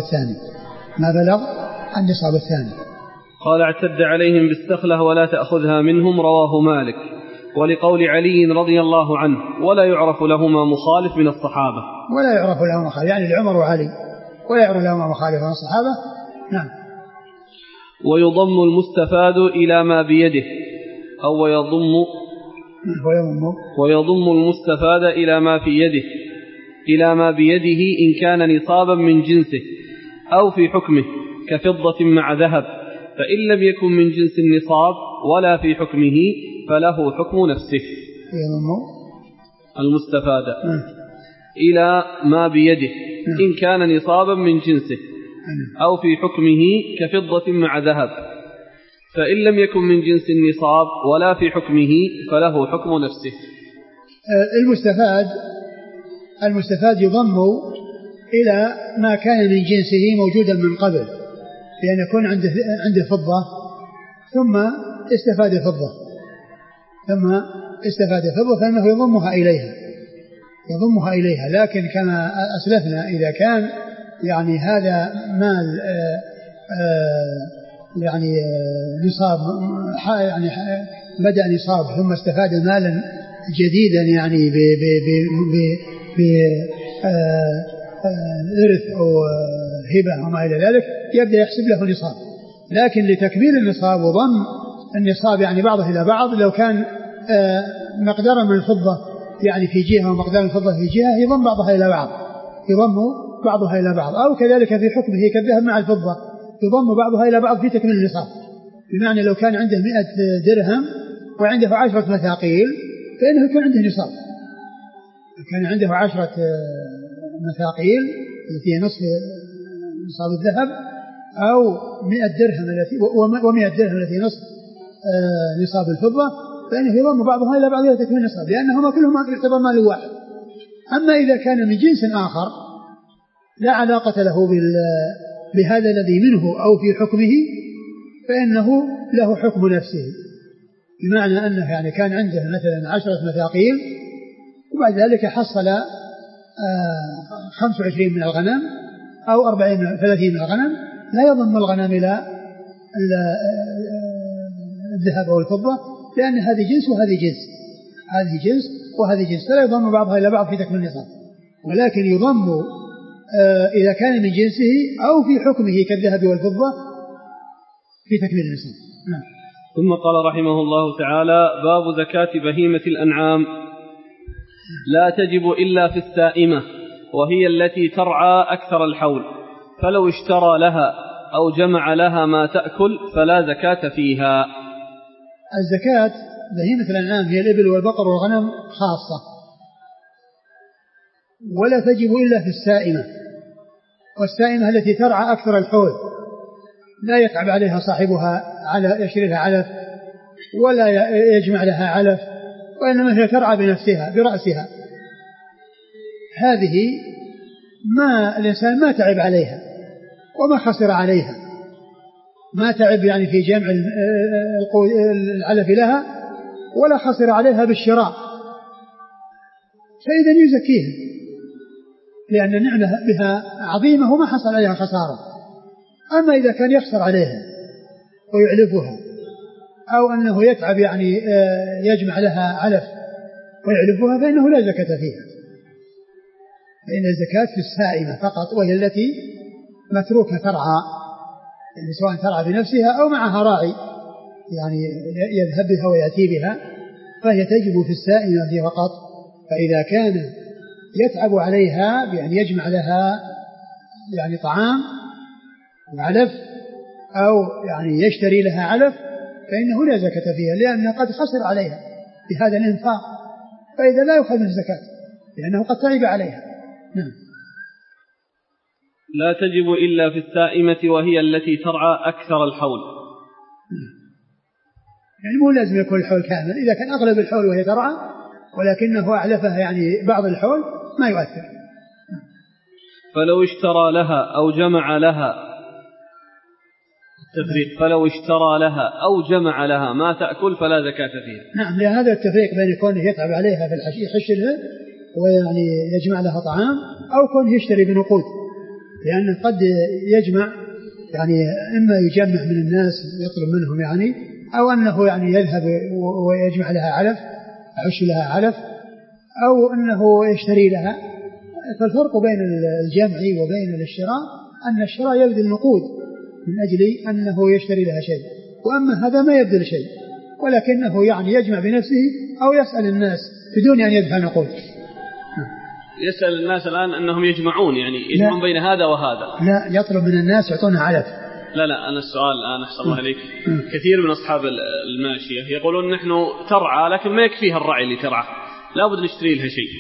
الثاني. قال اعتد عليهم بالسخلة ولا تأخذها منهم، رواه مالك. ولقول علي رضي الله عنه ولا يعرف لهما مخالف من الصحابة. ولا يعرف لهما مخالف يعني لعمر وعلي ولا يعرف لهما مخالف من الصحابة. نعم. ويضم المستفاد إلى ما بيده أو ويضم المستفاد إلى ما في يده إلى ما بيده إن كان نصابا من جنسه أو في حكمه كفضة مع ذهب، فإن لم يكن من جنس النصاب ولا في حكمه فله حكم نفسه. المستفاد إلى ما بيده إن كان نصابا من جنسه أو في حكمه كفضة مع ذهب، فإن لم يكن من جنس النصاب ولا في حكمه فله حكم نفسه. المستفاد يضم إلى ما كان من جنسه موجودا من قبل، لأن يكون عنده فضة ثم استفاد فضة فإنه يضمها إليها. لكن كما أسلفنا إذا كان يعني هذا مال يعني نصاب يعني بدأ نصاب ثم استفاد مالا جديدا يعني إرث أو هبة وما إلى ذلك يبدأ يحسب له نصاب. لكن لتكميل النصاب وضم النصاب يعني بعضه إلى بعض، لو كان مقدارا من الفضة يعني في جهة ومقدار الفضة في جهة يضم بعضها إلى بعض، أو كذلك في حكمه كالذهب مع الفضة يضم بعضها إلى بعض في تكميل النصاب. بمعنى لو كان عنده 100 درهم وعنده 10 مثاقيل فإنه يكون عنده نصاب. كان عنده 10 مثاقيل التي هي نصف نصاب الذهب أو 100 درهم و100 درهم التي نصف نصاب الفضة، فإنه يضم بعضها إلى بعضها تكميل النصاب، لأنهما كلهما يعتبر مال واحد. أما إذا كان من جنس آخر لا علاقة له بهذا الذي منه أو في حكمه فإنه له حكم نفسه، بمعنى أنه يعني كان عنده مثلا 10 مثاقيل وبعد ذلك حصل 25 من الغنم أو 30 من الغنم، لا يضم الغنم الذهب أو الفضة، لأن هذه جنس وهذه جنس، هذه جنس وهذه جنس، فلا يضم بعضها إلى بعض في تكميل النصاب، ولكن يضم إذا كان من جنسه أو في حكمه كالذهب والفضة في تكميل النصاب. نعم. ثم قال رحمه الله تعالى: باب زكاة بهيمة الأنعام. لا تجب إلا في السائمة، وهي التي ترعى أكثر الحول، فلو اشترى لها أو جمع لها ما تأكل فلا زكاة فيها. الزكاة بهيمة الأنعام هي الإبل والبقر والغنم خاصة، ولا تجب إلا في السائمة، والسائمة التي ترعى أكثر الحول، لا يتعب عليها صاحبها على يشتري لها علف ولا يجمع لها علف، وإنما هي ترعى بنفسها برأسها. هذه ما الإنسان ما تعب عليها وما خسر عليها، ما تعب يعني في جمع العلف لها ولا خسر عليها بالشراء، فإذا يزكيها، لأن النعمة بها عظيمة وما حصل عليها خسارة. أما إذا كان يخسر عليها ويعلفها، أو أنه يتعب يعني يجمع لها علف ويعلفها، فإنه لا زكاة فيها، فإن الزكاة في السائمة فقط، وهي التي متروكة ترعى، يعني سواء ترعى بنفسها أو معها راعي يعني يذهب بها ويأتي بها، فهي تجب في السائمة فقط. فإذا كان يتعب عليها بأن يجمع لها يعني طعام وعلف، أو يعني يشتري لها علف، فإنه لا زكاة فيها، لأنه قد خسر عليها بهذا الإنفاق، فإذا لا يؤخذ من الزكاة لأنه قد تعب عليها. نعم. لا تجب إلا في السائمة، وهي التي ترعى أكثر الحول. يعني مو لازم يكون الحول كامل، إذا كان أغلب الحول وهي ترعى ولكنه أعلفها يعني بعض الحول ما يؤثر. فلو اشترى لها أو جمع لها، التفريق، فلو اشترى لها أو جمع لها ما تأكل فلا زكاة فيها. نعم، لهذا التفريق بين كونه يتعب عليها في يحش لها ويعني يجمع لها طعام، أو كونه يشتري بنقود، لأنه قد يجمع يعني إما يجمع من الناس يطلب منهم يعني، أو أنه يعني يذهب ويجمع لها علف، يحش لها علف، أو أنه يشتري لها. فالفرق بين الجمع وبين الشراء أن الشراء يبذل نقود من أجل أنه يشتري لها شيء، وأما هذا ما يبذل شيء، ولكنه يعني يجمع بنفسه أو يسأل الناس بدون أن يدفع نقود. يسأل الناس الآن أنهم يجمعون، يعني يجمعون بين هذا وهذا. لا، يطلب من الناس يعطونه علف. لا أنا السؤال الآن أحسن الله عليك، كثير من أصحاب الماشية يقولون نحن ترعى لكن ما يكفيها الرعي اللي ترعى، لا بد نشتري لها شيء.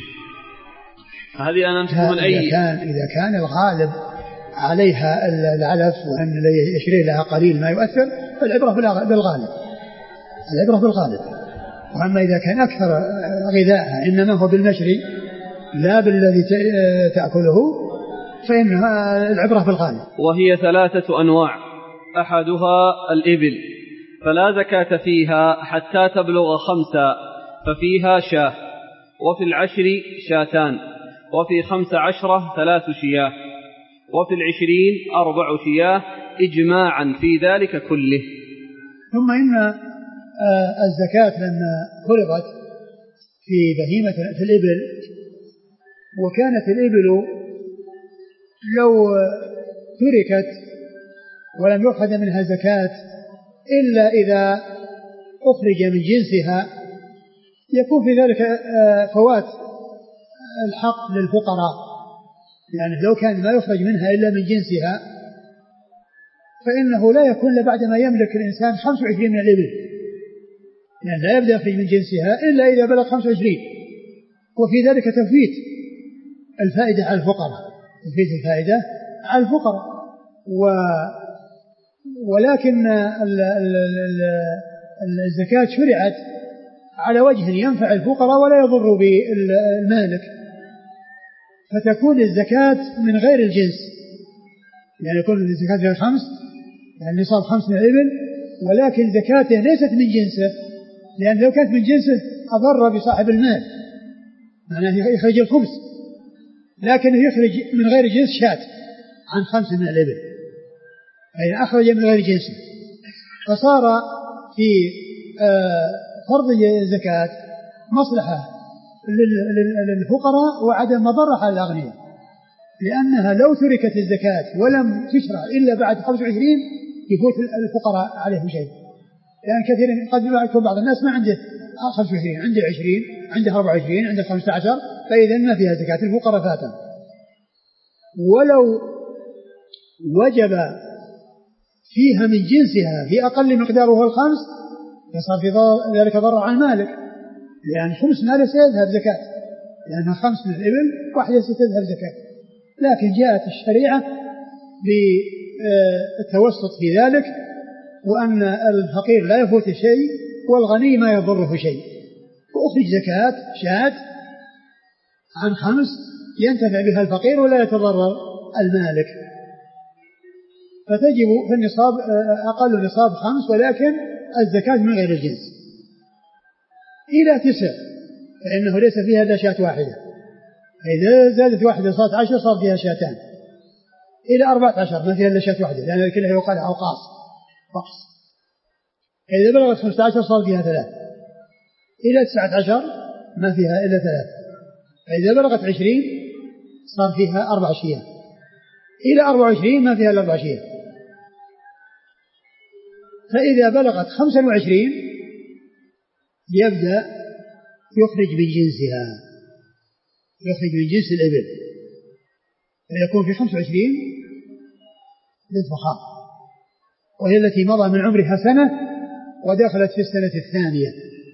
هذه أنا أنتم إذا كان الغالب عليها العلف وأن يشتري لها قليل ما يؤثر، فالعبرة بالغالب، العبرة بالغالب. وأما إذا كان أكثر غذائها إنما هو بالمشري لا بالذي تأكله، فإن العبرة بالغالب. وهي 3 أنواع، أحدها الإبل، فلا زكاة فيها حتى تبلغ 5، ففيها شاة، وفي 10 شاتان، وفي 15 3 شياه، وفي 20 4 شياه، إجماعا في ذلك كله. ثم إن الزكاة لما فرضت في بهيمة في الإبل، وكانت الإبل لو تركت ولم يؤخذ منها زكاة إلا إذا أخرج من جنسها، يكون في ذلك فوات الحق للفقراء، يعني لو كان ما يخرج منها إلا من جنسها فإنه لا يكون بعد ما يملك الإنسان 25 من الإبل، يعني لا يبدأ يخرج من جنسها إلا إذا بلغ 25، وفي ذلك تفويت الفائدة على الفقراء، تفويت الفائدة على الفقراء. ولكن الزكاة شرعت على وجه ينفع الفقراء ولا يضر بالمالك، فتكون الزكاة من غير الجنس، يعني يكون الزكاة فيها 5، يعني نصاب 5 من الإبل، ولكن زكاته ليست من جنسه، لأن لو كانت من جنسه أضر بصاحب المال، معناه يخرج الخمس، لكنه يخرج من غير جنس شاة عن 5 من الإبل، أي أخرج من غير جنسه، فصار في فرض الزكاة مصلحة للفقراء وعدم مضرة على الأغنياء، لأنها لو تركت الزكاة ولم تشرع إلا بعد 25 يفوت الفقراء عليهم شيء، لأن كثير قد يكون بعض الناس ما عنده 25، عنده 20، عنده 24، عنده 15، فإذا ما فيها زكاة، الفقراء فاتهم. ولو وجب فيها من جنسها في أقل مقدار وهو الخمس فصار في ذلك ضرر على المالك، لأن خمس ماله سيذهب زكاة، لأنها 5 من الإبل واحدة ستذهب زكاة. لكن جاءت الشريعة بالتوسط في ذلك، وأن الفقير لا يفوت شيء والغني ما يضره شيء، وأخرج زكاة شاة عن 5 ينتفع بها الفقير ولا يتضرر المالك. فتجب في النصاب أقل نصاب 5، ولكن الزكاة من غير الجنس. إلى 9 فإنه ليس فيها إلا شاة واحدة، إذا زادت واحدة صارت 10 صار فيها شاتان. إلى 14 ما فيها إلا شاة واحدة، لأن كلها يقال أوقاص فقط. إذا بلغت 15 صار فيها 3. إلى 19 ما فيها إلا 3. إذا بلغت 20 صار فيها 4 شياه. إلى 24 ما فيها إلا 4 شياه. فإذا بلغت 25 يبدأ يخرج من جنسها، يخرج من جنس الإبل، فيكون في 25 بنت مخاض، وهي التي مضى من عمرها سنة ودخلت في السنة الثانية.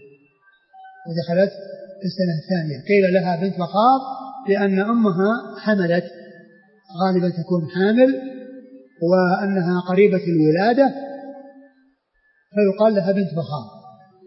قيل لها بنت مخاض لأن أمها حملت، غالبا تكون حامل وأنها قريبة الولادة، فيقال لها بنت مخاض.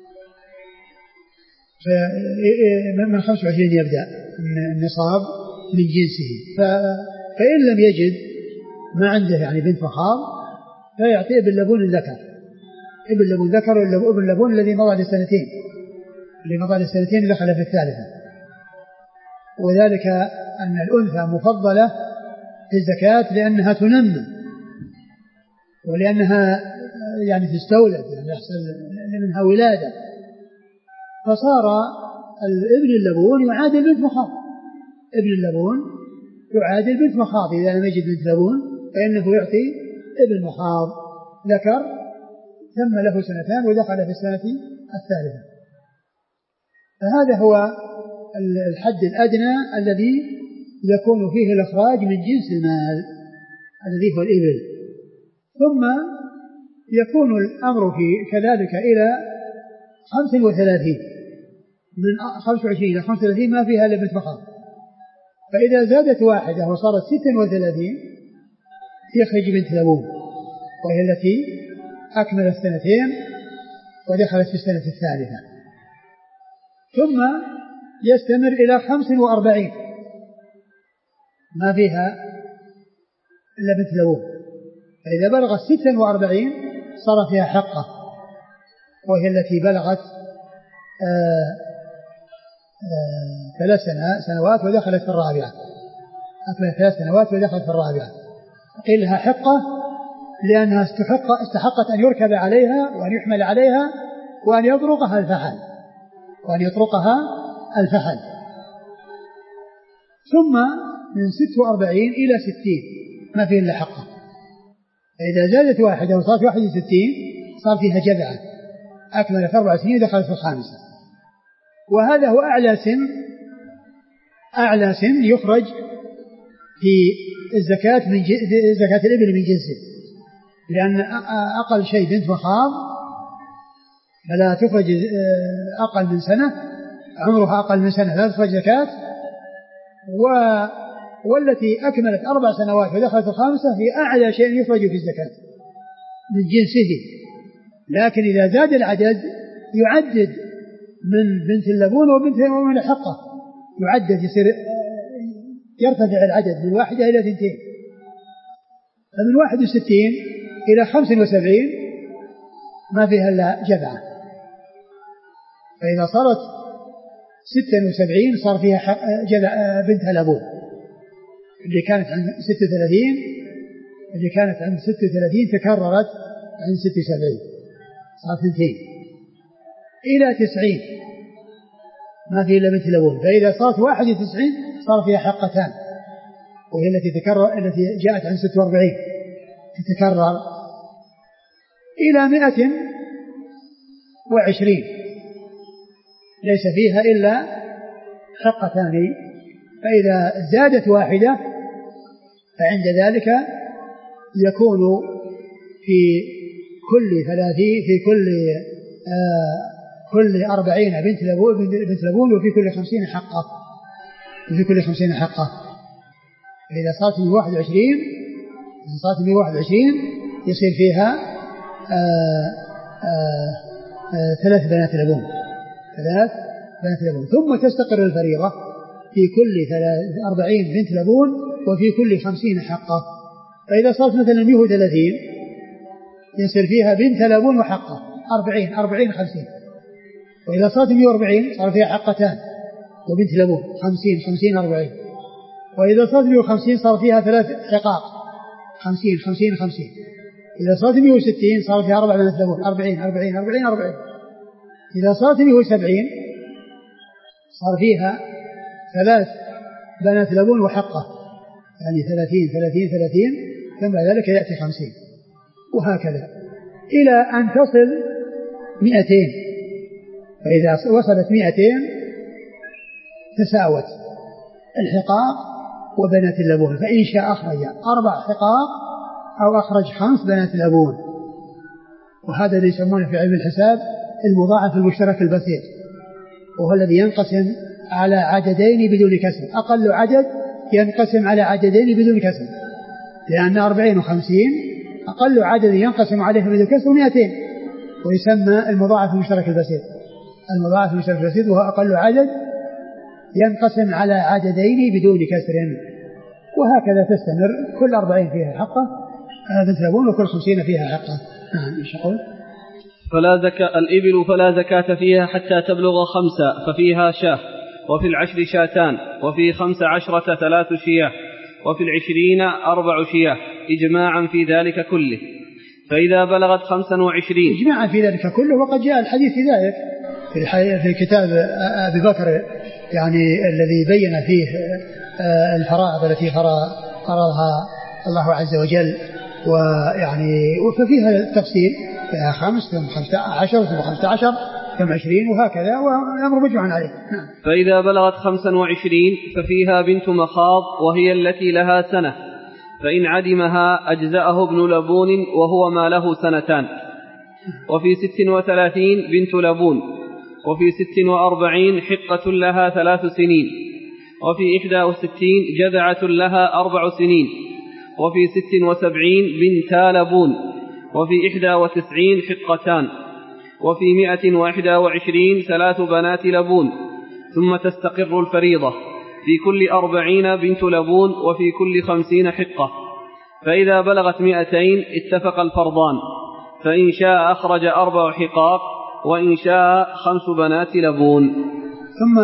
من 25 يبدأ النصاب من جنسه. فإن لم يجد ما عنده يعني بنت مخاض فيعطي ابن لبون الذكر، ابن لبون ذكر وابن لبون الذي مضى لسنتين، دخل في الثالثة. وذلك أن الأنثى مفضلة في الزكاة لأنها تنمى ولأنها يعني تستولد، يعني يحصل منها ولادة، فصار الابن اللبون يعادل بنت مخاض. ابن اللبون يعادل بنت مخاض، إذا لم يجد بنت لبون فإنه يعطي ابن مخاض ذكر تم له 2 ودخل في السنة الثالثة. فهذا هو الحد الأدنى الذي يكون فيه الإخراج من جنس المال الذي هو الإبل. ثم يكون الأمر في كذلك إلى 35، من 25 إلى 35 ما فيها إلا بنت مخاض. فإذا زادت واحدة وصارت 36 يخرج بنت لبون، وهي التي أكملت 2 ودخلت في السنة الثالثة. ثم يستمر إلى 45 ما فيها إلا بنت لبون. فإذا بلغت 46 صار فيها حقة، وهي التي بلغت 3 سنوات ودخلت في الرابعة، أكملت 3 سنوات ودخلت في الرابعة. قيل لها حقة لأنها استحقت أن يركب عليها وأن يحمل عليها وأن يطرقها الفحل. ثم من 46 إلى 60 ما فيه إلا حقة. فإذا زادت واحدة وصارت 61 صار فيها جذعة، أكملت 4 سنين ودخلت في الخامسة. وهذا هو أعلى سن يخرج في الزكاة من زكاة الإبل من جنسه، لأن أقل شيء بنت مخاض فلا تخرج أقل من سنة، عمرها أقل من سنة لا تخرج زكاة. والتي أكملت 4 سنوات ودخلت الخامسة هي أعلى شيء يخرج في الزكاة من جنسه. لكن إذا زاد العدد يعدد من بنت اللبون ومن الحقة، يعدد يصير يرتفع العدد من 1 إلى 2. فمن 61 إلى 75 ما فيها إلا جذعة. فإذا صارت 76 صار فيها بنت لبون، اللي كانت عند 36 تكررت عند 76. صارت 2 إلى 90 ما في إلا بنت لبون. فإذا صارت 91 صار فيها حقتان، وهي التي تكرر، التي جاءت عن 46 تتكرر إلى 120 ليس فيها إلا حقتان. فإذا زادت واحدة فعند ذلك يكون في كل 30 في كل 40 بنت لبون وفي كل 50 حقة، وفي كل 50 حقة. فإذا صارت 121 يصير فيها 3 بنات لبون، 3 بنات لبون. ثم تستقر الفريضة في كل 40 بنت لبون وفي كل 50 حقة. فإذا صارت مثلا 130 يصير فيها بنت لبون وحقة 40 50. وإذا صارت 140 صار فيها حقتان وبنت لبون 50 40. وإذا صارت 150 صار فيها 3 حقاق 50. إذا صارت 160 صار فيها 4 بنات لبون 40. إذا صارت 170 صار فيها 3 بنات لبون وحقة، يعني 30 ثم بعد ذلك يأتي 50 وهكذا إلى أن تصل 200. فإذا وصلت 200 تساوت الحقاق وبنات اللبون، فإن شاء أخرج 4 حقاق أو أخرج 5 بنات لبون. وهذا اللي يسمونه في علم الحساب المضاعف المشترك البسيط، وهو الذي ينقسم على عددين بدون كسر. أقل عدد ينقسم على عددين بدون كسر، لأن 40 و50 أقل عدد ينقسم عليه بدون كسر 200، ويسمى المضاعف المشترك البسيط. المضاعف المشترك البسيط وهو أقل عدد ينقسم على عددين بدون كسر، وهكذا تستمر. كل 40 فيها حقة بنت لبون وكل 50 فيها حقة. إيش أقول؟ الإبل فلا زكاة فيها حتى تبلغ 5 ففيها شاة، وفي 10 شاتان، وفي 15 3 شياه، وفي 20 4 شياه، إجماعا في ذلك كله. فإذا بلغت 25 إجماعا في ذلك كله. وقد جاء الحديث في ذلك في كتاب أبي بكر، يعني الذي بين فيه الفرائض التي فرضها الله عز وجل، ويعني ففيها التفصيل، فيها 5 ثم 15 ثم 15 ثم 20 وهكذا، والأمر مجمع عليه. فإذا بلغت 25 ففيها بنت مخاض وهي التي لها سنة، فإن عدمها أجزأه ابن لبون وهو ما له 2 سنين. وفي 36 بنت لبون، وفي 46 حقة لها 3 سنين، وفي 61 جذعة لها 4 سنين، وفي 76 بنتا لبون، وفي 91 حقتان، وفي 121 3 بنات لبون. ثم تستقر الفريضة في كل 40 بنت لبون وفي كل 50 حقة. فإذا بلغت 200 اتفق الفرضان، فإن شاء أخرج 4 حقاق، وإن شاء 5 بنات لبون. ثم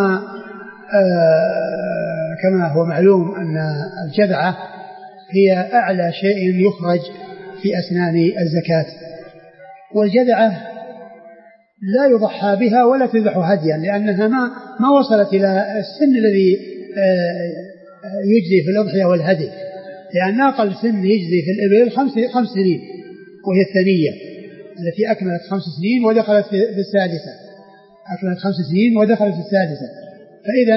كما هو معلوم أن الجذعة هي أعلى شيء يخرج في أسنان الزكاة، والجذعة لا يضحى بها ولا تذبح هديا، لأنها ما وصلت إلى السن الذي يجزي في الأضحية والهدي، لأن أقل سن يجزي في الإبل 5 سنين، وهي الثانية التي أكملت 5 سنين ودخلت في السادسة، أكملت 5 سنين ودخلت في السادسة. فإذا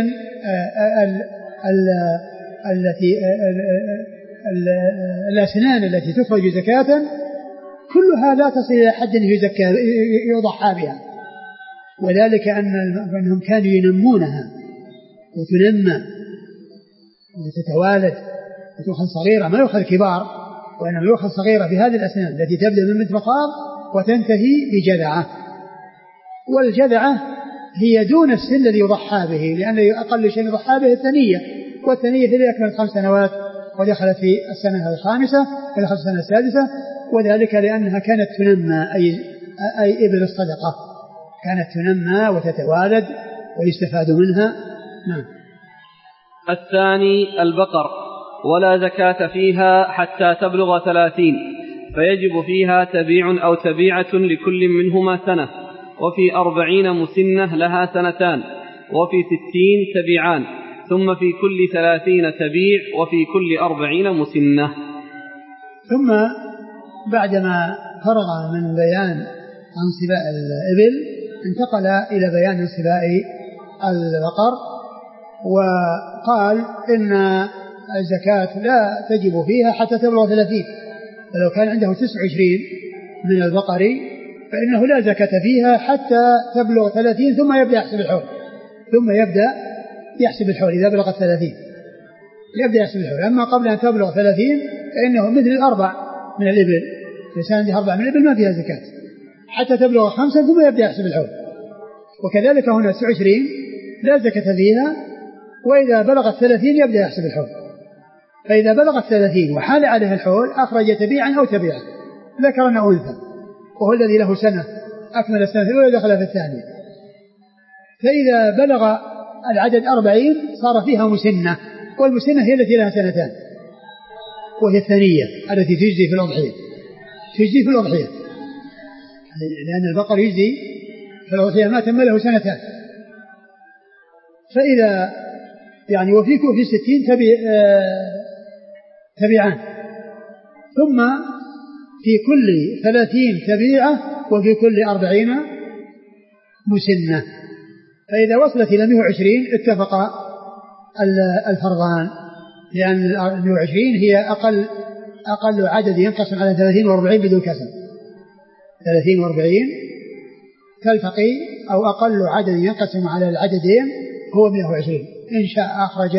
الأسنان التي تخرج زكاة كلها لا تصل إلى حد يضحى بها، وذلك أنهم كانوا ينمونها وتنمى وتتوالد وتؤخذ صغيرة، ما يؤخذ كبار، وإنما يؤخذ صغيرة بهذه الأسنان التي تبدأ من بنت مخاض وتنتهي بجذعة. والجذعة هي دون السن الذي يضحى به، لأن أقل شيء يضحى به الثنية، والثنية هي أكملت 5 سنوات ودخلت في السنة الخامسة ودخلت السنة السادسة، وذلك لأنها كانت تنمى، أي إبل الصدقة كانت تنمى وتتوالد ويستفاد منها. نعم. الثاني البقر، ولا زكاة فيها حتى تبلغ 30، فيجب فيها تبيع أو تبيعة لكل منهما سنة، وفي 40 مسنة لها سنتان، وفي 60 تبيعان، ثم في كل 30 تبيع، وفي كل 40 مسنة. ثم بعدما فرغ من بيان عن سباء الإبل انتقل إلى بيان سباء البقر، وقال إن الزكاة لا تجب فيها حتى تبلغ 30، فلو كان عنده 29 من البقر فإنه لا زكاة فيها حتى تبلغ 30 ثم يبدأ يحسب الحول إذا بلغت 30 يبدأ يحسب الحول. أما قبل أن تبلغ 30 فإنه مثل الأربع من الإبل، الإنسان عنده 4 من الإبل ما فيها زكاة حتى تبلغ 5 ثم يبدأ يحسب الحول. وكذلك هنا 29 لا زكاة فيها، وإذا بلغت 30 يبدأ يحسب الحول. فإذا بلغت 30 وحال عليه الحول أخرج تبيعا أو تبيعا، ذكرا أو أنثى، وهو الذي له سنة أكمل السنة الأولى دخل في الثانية. فإذا بلغ العدد 40 صار فيها مسنة، والمسنة هي التي لها سنتان، وهي الثانية التي تجزي في الأضحية، لأن البقر يجزي في الأضحية ما تم له سنتان. فإذا يعني وفي 60 تبيعان، ثم في كل 30 تبيعة، وفي كل 40 مسنة. فإذا وصلت إلى 120 اتفق الفرضان، لأن 120 هي أقل عدد ينقسم على 30 و40 بدون كسر. 30 و40 تلتقي، أو أقل عدد ينقسم على العددين هو 120. إن شاء أخرج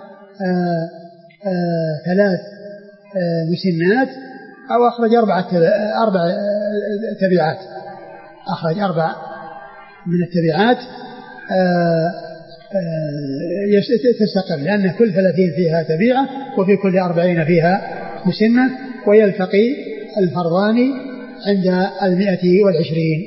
3 مسنات، أو أخرج 4 تبيعات، أخرج 4 من التبيعات تستقر، لأن كل 30 فيها تبيعة، وفي كل 40 فيها مسنة، ويلتقي الفرضان عند 120.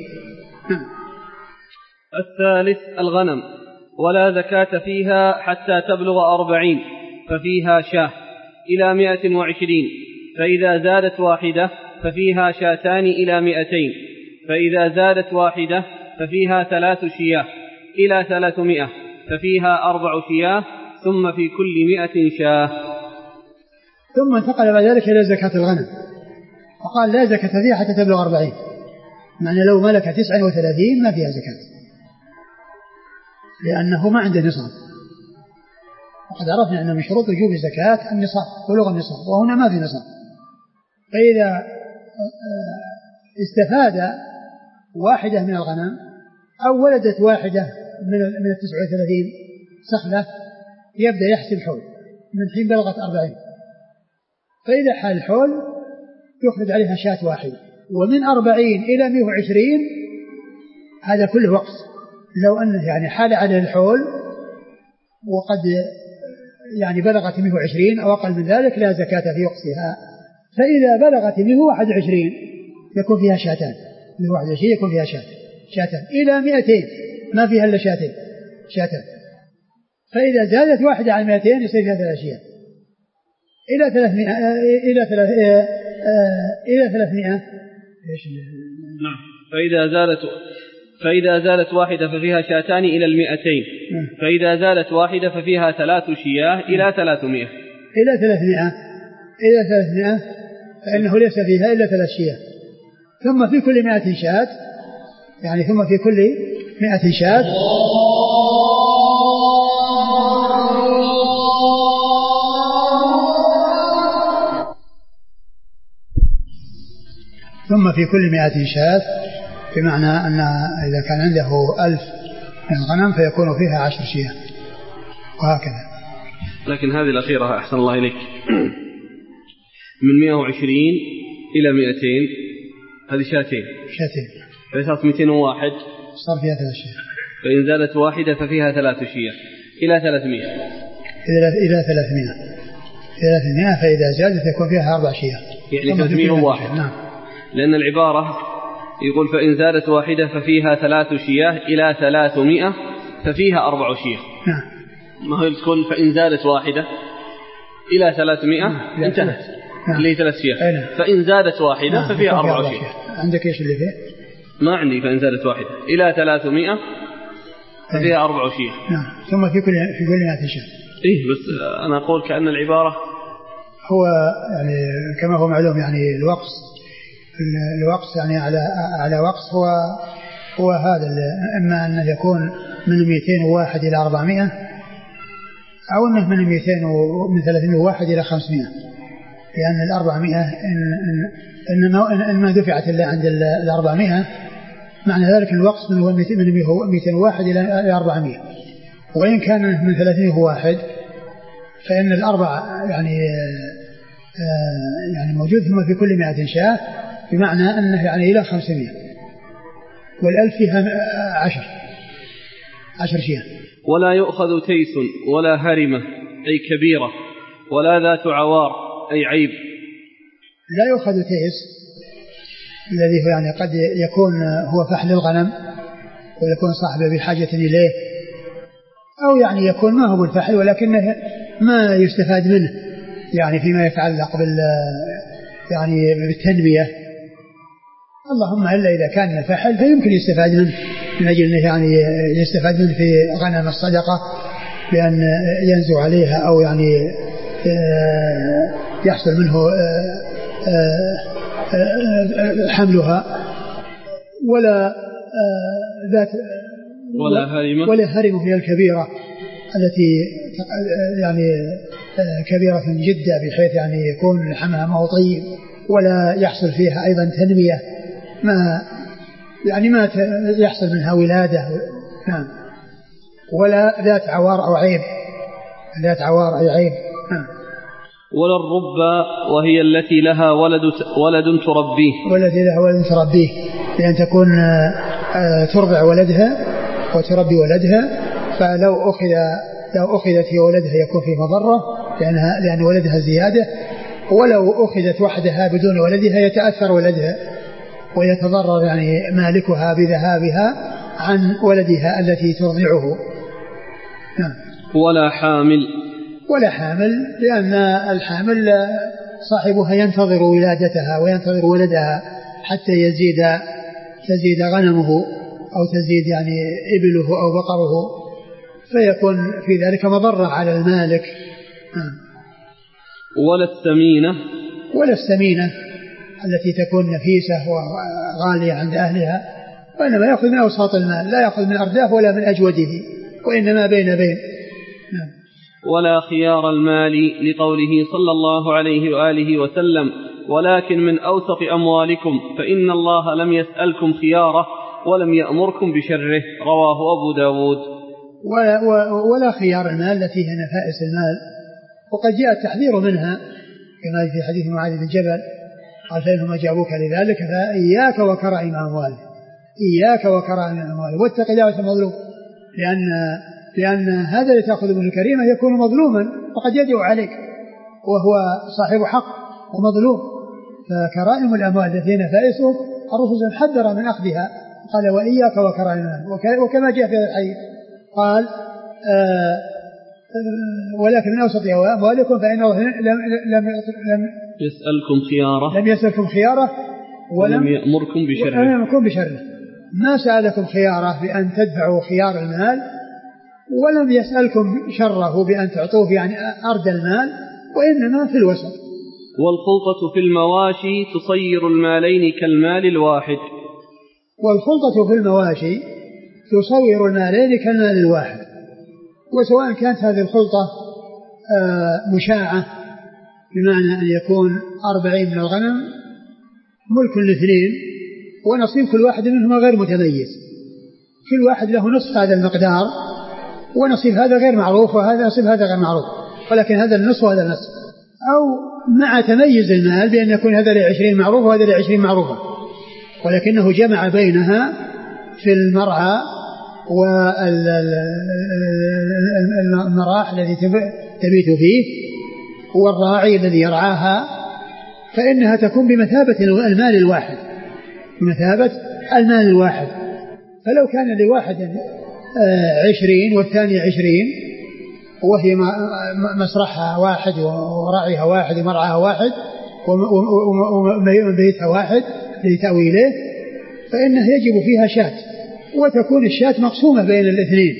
الثالث الغنم، ولا زكاة فيها حتى تبلغ 40، ففيها شاة إلى 120، فإذا زادت واحدة ففيها شاتان إلى 200، فإذا زادت واحدة ففيها 3 شياه إلى 300، ففيها 4 شياه، ثم في كل 100 شاه. ثم انتقل بعد ذلك إلى زكاة الغنم، وقال لا زكاة فيها حتى تبلغ 40، معنى لو ملك 39 ما فيها زكاة، لأنه ما عنده نصاب. وقد عرفنا أن من شروط وجوب الزكاة النصاب، بلوغ النصاب، وهنا ما في نصاب. فإذا استفاد واحدة من الغنم، أو ولدت واحدة من 39 صخلة، يبدأ يحسب الحول من حين بلغت 40. فإذا حال الحول يخرج عليها شاة واحدة، ومن 40 إلى 120 هذا كله وقت. لو أنه يعني حال على الحول وقد يعني بلغت 120 أو أقل من ذلك لا زكاة في وقتها. فإذا بلغت 121 يكون فيها شاتان، 121 يكون فيها شاتان إلى 200 ما فيها إلا شاتان. فإذا زادت واحدة عن 200 يصير فيها 3 شياه إلى 300 إلى 300. نعم. فإذا زادت واحدة ففيها شاتان إلى 200، فإذا زادت واحدة ففيها 3 شياه إلى 300. إلى 300 فإنه ليس فيها إلا 3 شياه. ثم في كل 100 شاة، يعني ثم في كل 100 شاة بمعنى أن إذا كان عنده 1000 من الغنم فيكون فيها 10 شياه، وهكذا. لكن هذه الأخيرة أحسن الله إليك، من 120 إلى 200 هذه شاتين، فصارت 201 صار فيها 3 شياه. فإن زادت واحدة ففيها 3 شياه إلى 300. إلى 300 فإذا زادت يكون فيها 4 شياه، يعني 301. نعم. لأن العبارة يقول فإن زادت واحدة ففيها 3 شياه إلى 300 ففيها 4 شياه. نعم. ما هو تقول فإن زادت واحدة إلى 300 انتهت. اللي 3 شياه. فإن زادت واحدة ففيها 4 شياه. عندك إيش اللي فيه؟ ما عندي. فإن زادت واحدة إلى 300 ففيها 4 شياه. نعم. ثم في كل 100 شاه. إيه بس أنا أقول كأن العبارة هو يعني كما هو معلوم يعني الوقص يعني على وقص هو هذا، إما أن يكون من 201 إلى 400 أو أنه من 301 إلى 500، لأن 400 إنما دفعت إلا عند 400 معنى ذلك الوقص من 201 إلى 400. وإن كان من 301 فإن الأربع يعني موجود ثم في كل 100 شاه، بمعنى أنه يعني إلى 500، والألف فيها 10 شياه. ولا يؤخذ تيس ولا هرمة أي كبيرة ولا ذات عوار أي عيب. لا يؤخذ تيس الذي هو يعني قد يكون هو فحل الغنم ويكون صاحبه بحاجة إليه، أو يعني يكون ما هو بالفحل ولكنه ما يستفاد منه يعني فيما يتعلق يعني بالتنمية، اللهم إلا إذا كان الفحل فيمكن يستفاد منه من أجل أنه يعني يستفاد منه في غنم الصدقة بأن ينزو عليها أو يعني يحصل منه حملها، ولا هرمة هي الكبيرة التي يعني كبيرة جدا بحيث يعني يكون لحمها ما هو طيب ولا يحصل فيها أيضا تنمية، ما يحصل منها ولادة. نعم. ولا ذات عوار أو عيب، ذات عوار أي عيب. نعم. ولا الربا وهي التي لها ولد تربيه، والتي لها ولد تربيه، لأن تكون ترضع ولدها وتربي ولدها، فلو أخذت هي ولدها يكون فيه مضرة لأن ولدها زيادة، ولو أخذت وحدها بدون ولدها يتأثر ولدها ويتضرر يعني مالكها بذهابها عن ولدها التي ترضعه. ولا حامل لأن الحامل صاحبها ينتظر ولادتها وينتظر ولدها حتى تزيد غنمه أو تزيد يعني إبله أو بقره، فيكون في ذلك مضرة على المالك. ولا الثمينة التي تكون نفيسة وغالية عند أهلها، وإنما يأخذ من أوساط المال، لا يأخذ من أرداه ولا من أجوده، وإنما بين. ولا خيار المال لقوله صلى الله عليه وآله وسلم ولكن من أوسط أموالكم فإن الله لم يسألكم خياره ولم يأمركم بشره، رواه أبو داود. ولا خيار المال التي هي نفائس المال، وقد جاء التحذير منها كما في حديث معاذ بن جبل قال فإنهم جابوك لذلك فإياك وكرائم أموالهم، إياك وكرائم أموالهم واتق دعوة المظلوم، لأن هذا اللي تأخذ منه الكريمة يكون مظلوما وقد يدعو عليك وهو صاحب حق ومظلوم. فكرائم الأموال التي نفائسه الرسول حذر من أخذها، قال وإياك وكرائم الأموال، وكما جاء في الحديث قال ولكن من أوسط أموالكم فإن الله لم يسألكم خياره ولم يأمركم بشره. ما سألكم خياره بأن تدفعوا خيار المال، ولم يسألكم شره بأن تعطوه يعني أرض المال، وإنما في الوسط. والخلطة في المواشي تصير المالين كالمال الواحد. والخلطة في المواشي تصير المالين كالمال الواحد، وسواء كانت هذه الخلطة مشاعة بمعنى أن يكون 40 من الغنم ملك الاثنين ونصيب كل واحد منهما غير متميز، كل واحد له نصف هذا المقدار ونصيب هذا غير معروف وهذا نصيب هذا غير معروف، ولكن هذا النصف وهذا النصف، أو مع تميز المال بأن يكون هذا ل20 معروف وهذا ل20 معروفة، ولكنه جمع بينها في المرعى والمراح الذي تبيت فيه والراعي الذي يرعاها، فإنها تكون بمثابة المال الواحد، بمثابة المال الواحد. فلو كان لواحد 20 والثاني 20 وهي مسرحها واحد وراعيها واحد ومرعاها واحد، ومبيتها واحد لتأويله فإنه يجب فيها شاة، وتكون الشاة مقسومة بين الاثنين،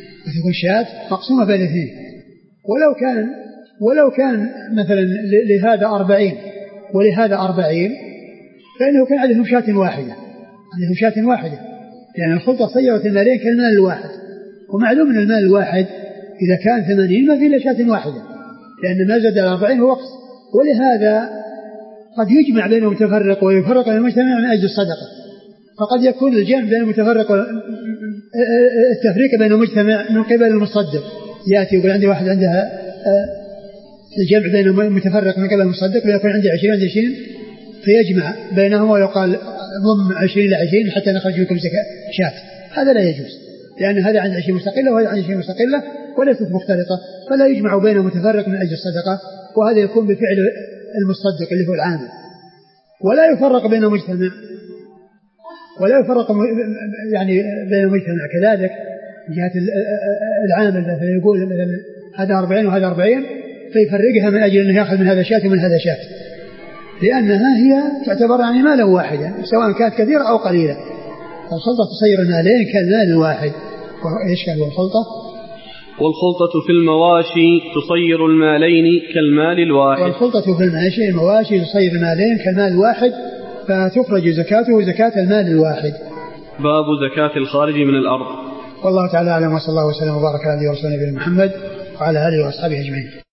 ولو كان مثلا لهذا 40 ولهذا 40 فإنه كان عندهم شاة واحدة، لأن الخلطة صيرت المالين كالمال الواحد، ومعلوم أن المال الواحد إذا كان 80 ما في إلا شاة واحدة، لأن ما زاد على 40 هو وقص. ولهذا قد يجمع بين المتفرق ويفرق المجتمع من أجل الصدقة، فقد يكون الجمع بين المتفرق التفريق بين المجتمع من قبل المصدق، يأتي يقول عندي واحد عندها الجمع بين المتفرق من قبل المصدق، ويكون عندي 20 فيجمع بينهما ويقال ضم 20 إلى 20 حتى نخرج لكم شاة. هذا لا يجوز، لأن هذا عند 20 مستقلة وهذا عند 20 مستقلة وليست مختلطة، فلا يجمع بين متفرق من أجل الصدقة، وهذا يكون بفعل المصدق اللي هو العامل. ولا يفرق بين المجتمع يعني بين المجتمع كذلك جهة العامل، مثلا يقول مثلا هذا 40 وهذا 40 فيفرقها من أجل أنه يأخذ من هذا شاة ومن هذا شاة، لأنها هي تعتبر يعني مالا واحدا سواء كانت كثيرة أو قليلة. الخلطة تصير المالين كالمال الواحد. وإيش كان الخلطة؟ والخلطة في المواشي تصير المالين كالمال الواحد. والخلطة في المواشي تصير المالين كالمال الواحد، فتخرج زكاته زكاة المال الواحد. باب زكاة الخارج من الأرض. والله تعالى أعلم، وصلى الله وسلم وبارك على نبينا محمد وعلى آله وأصحابه أجمعين.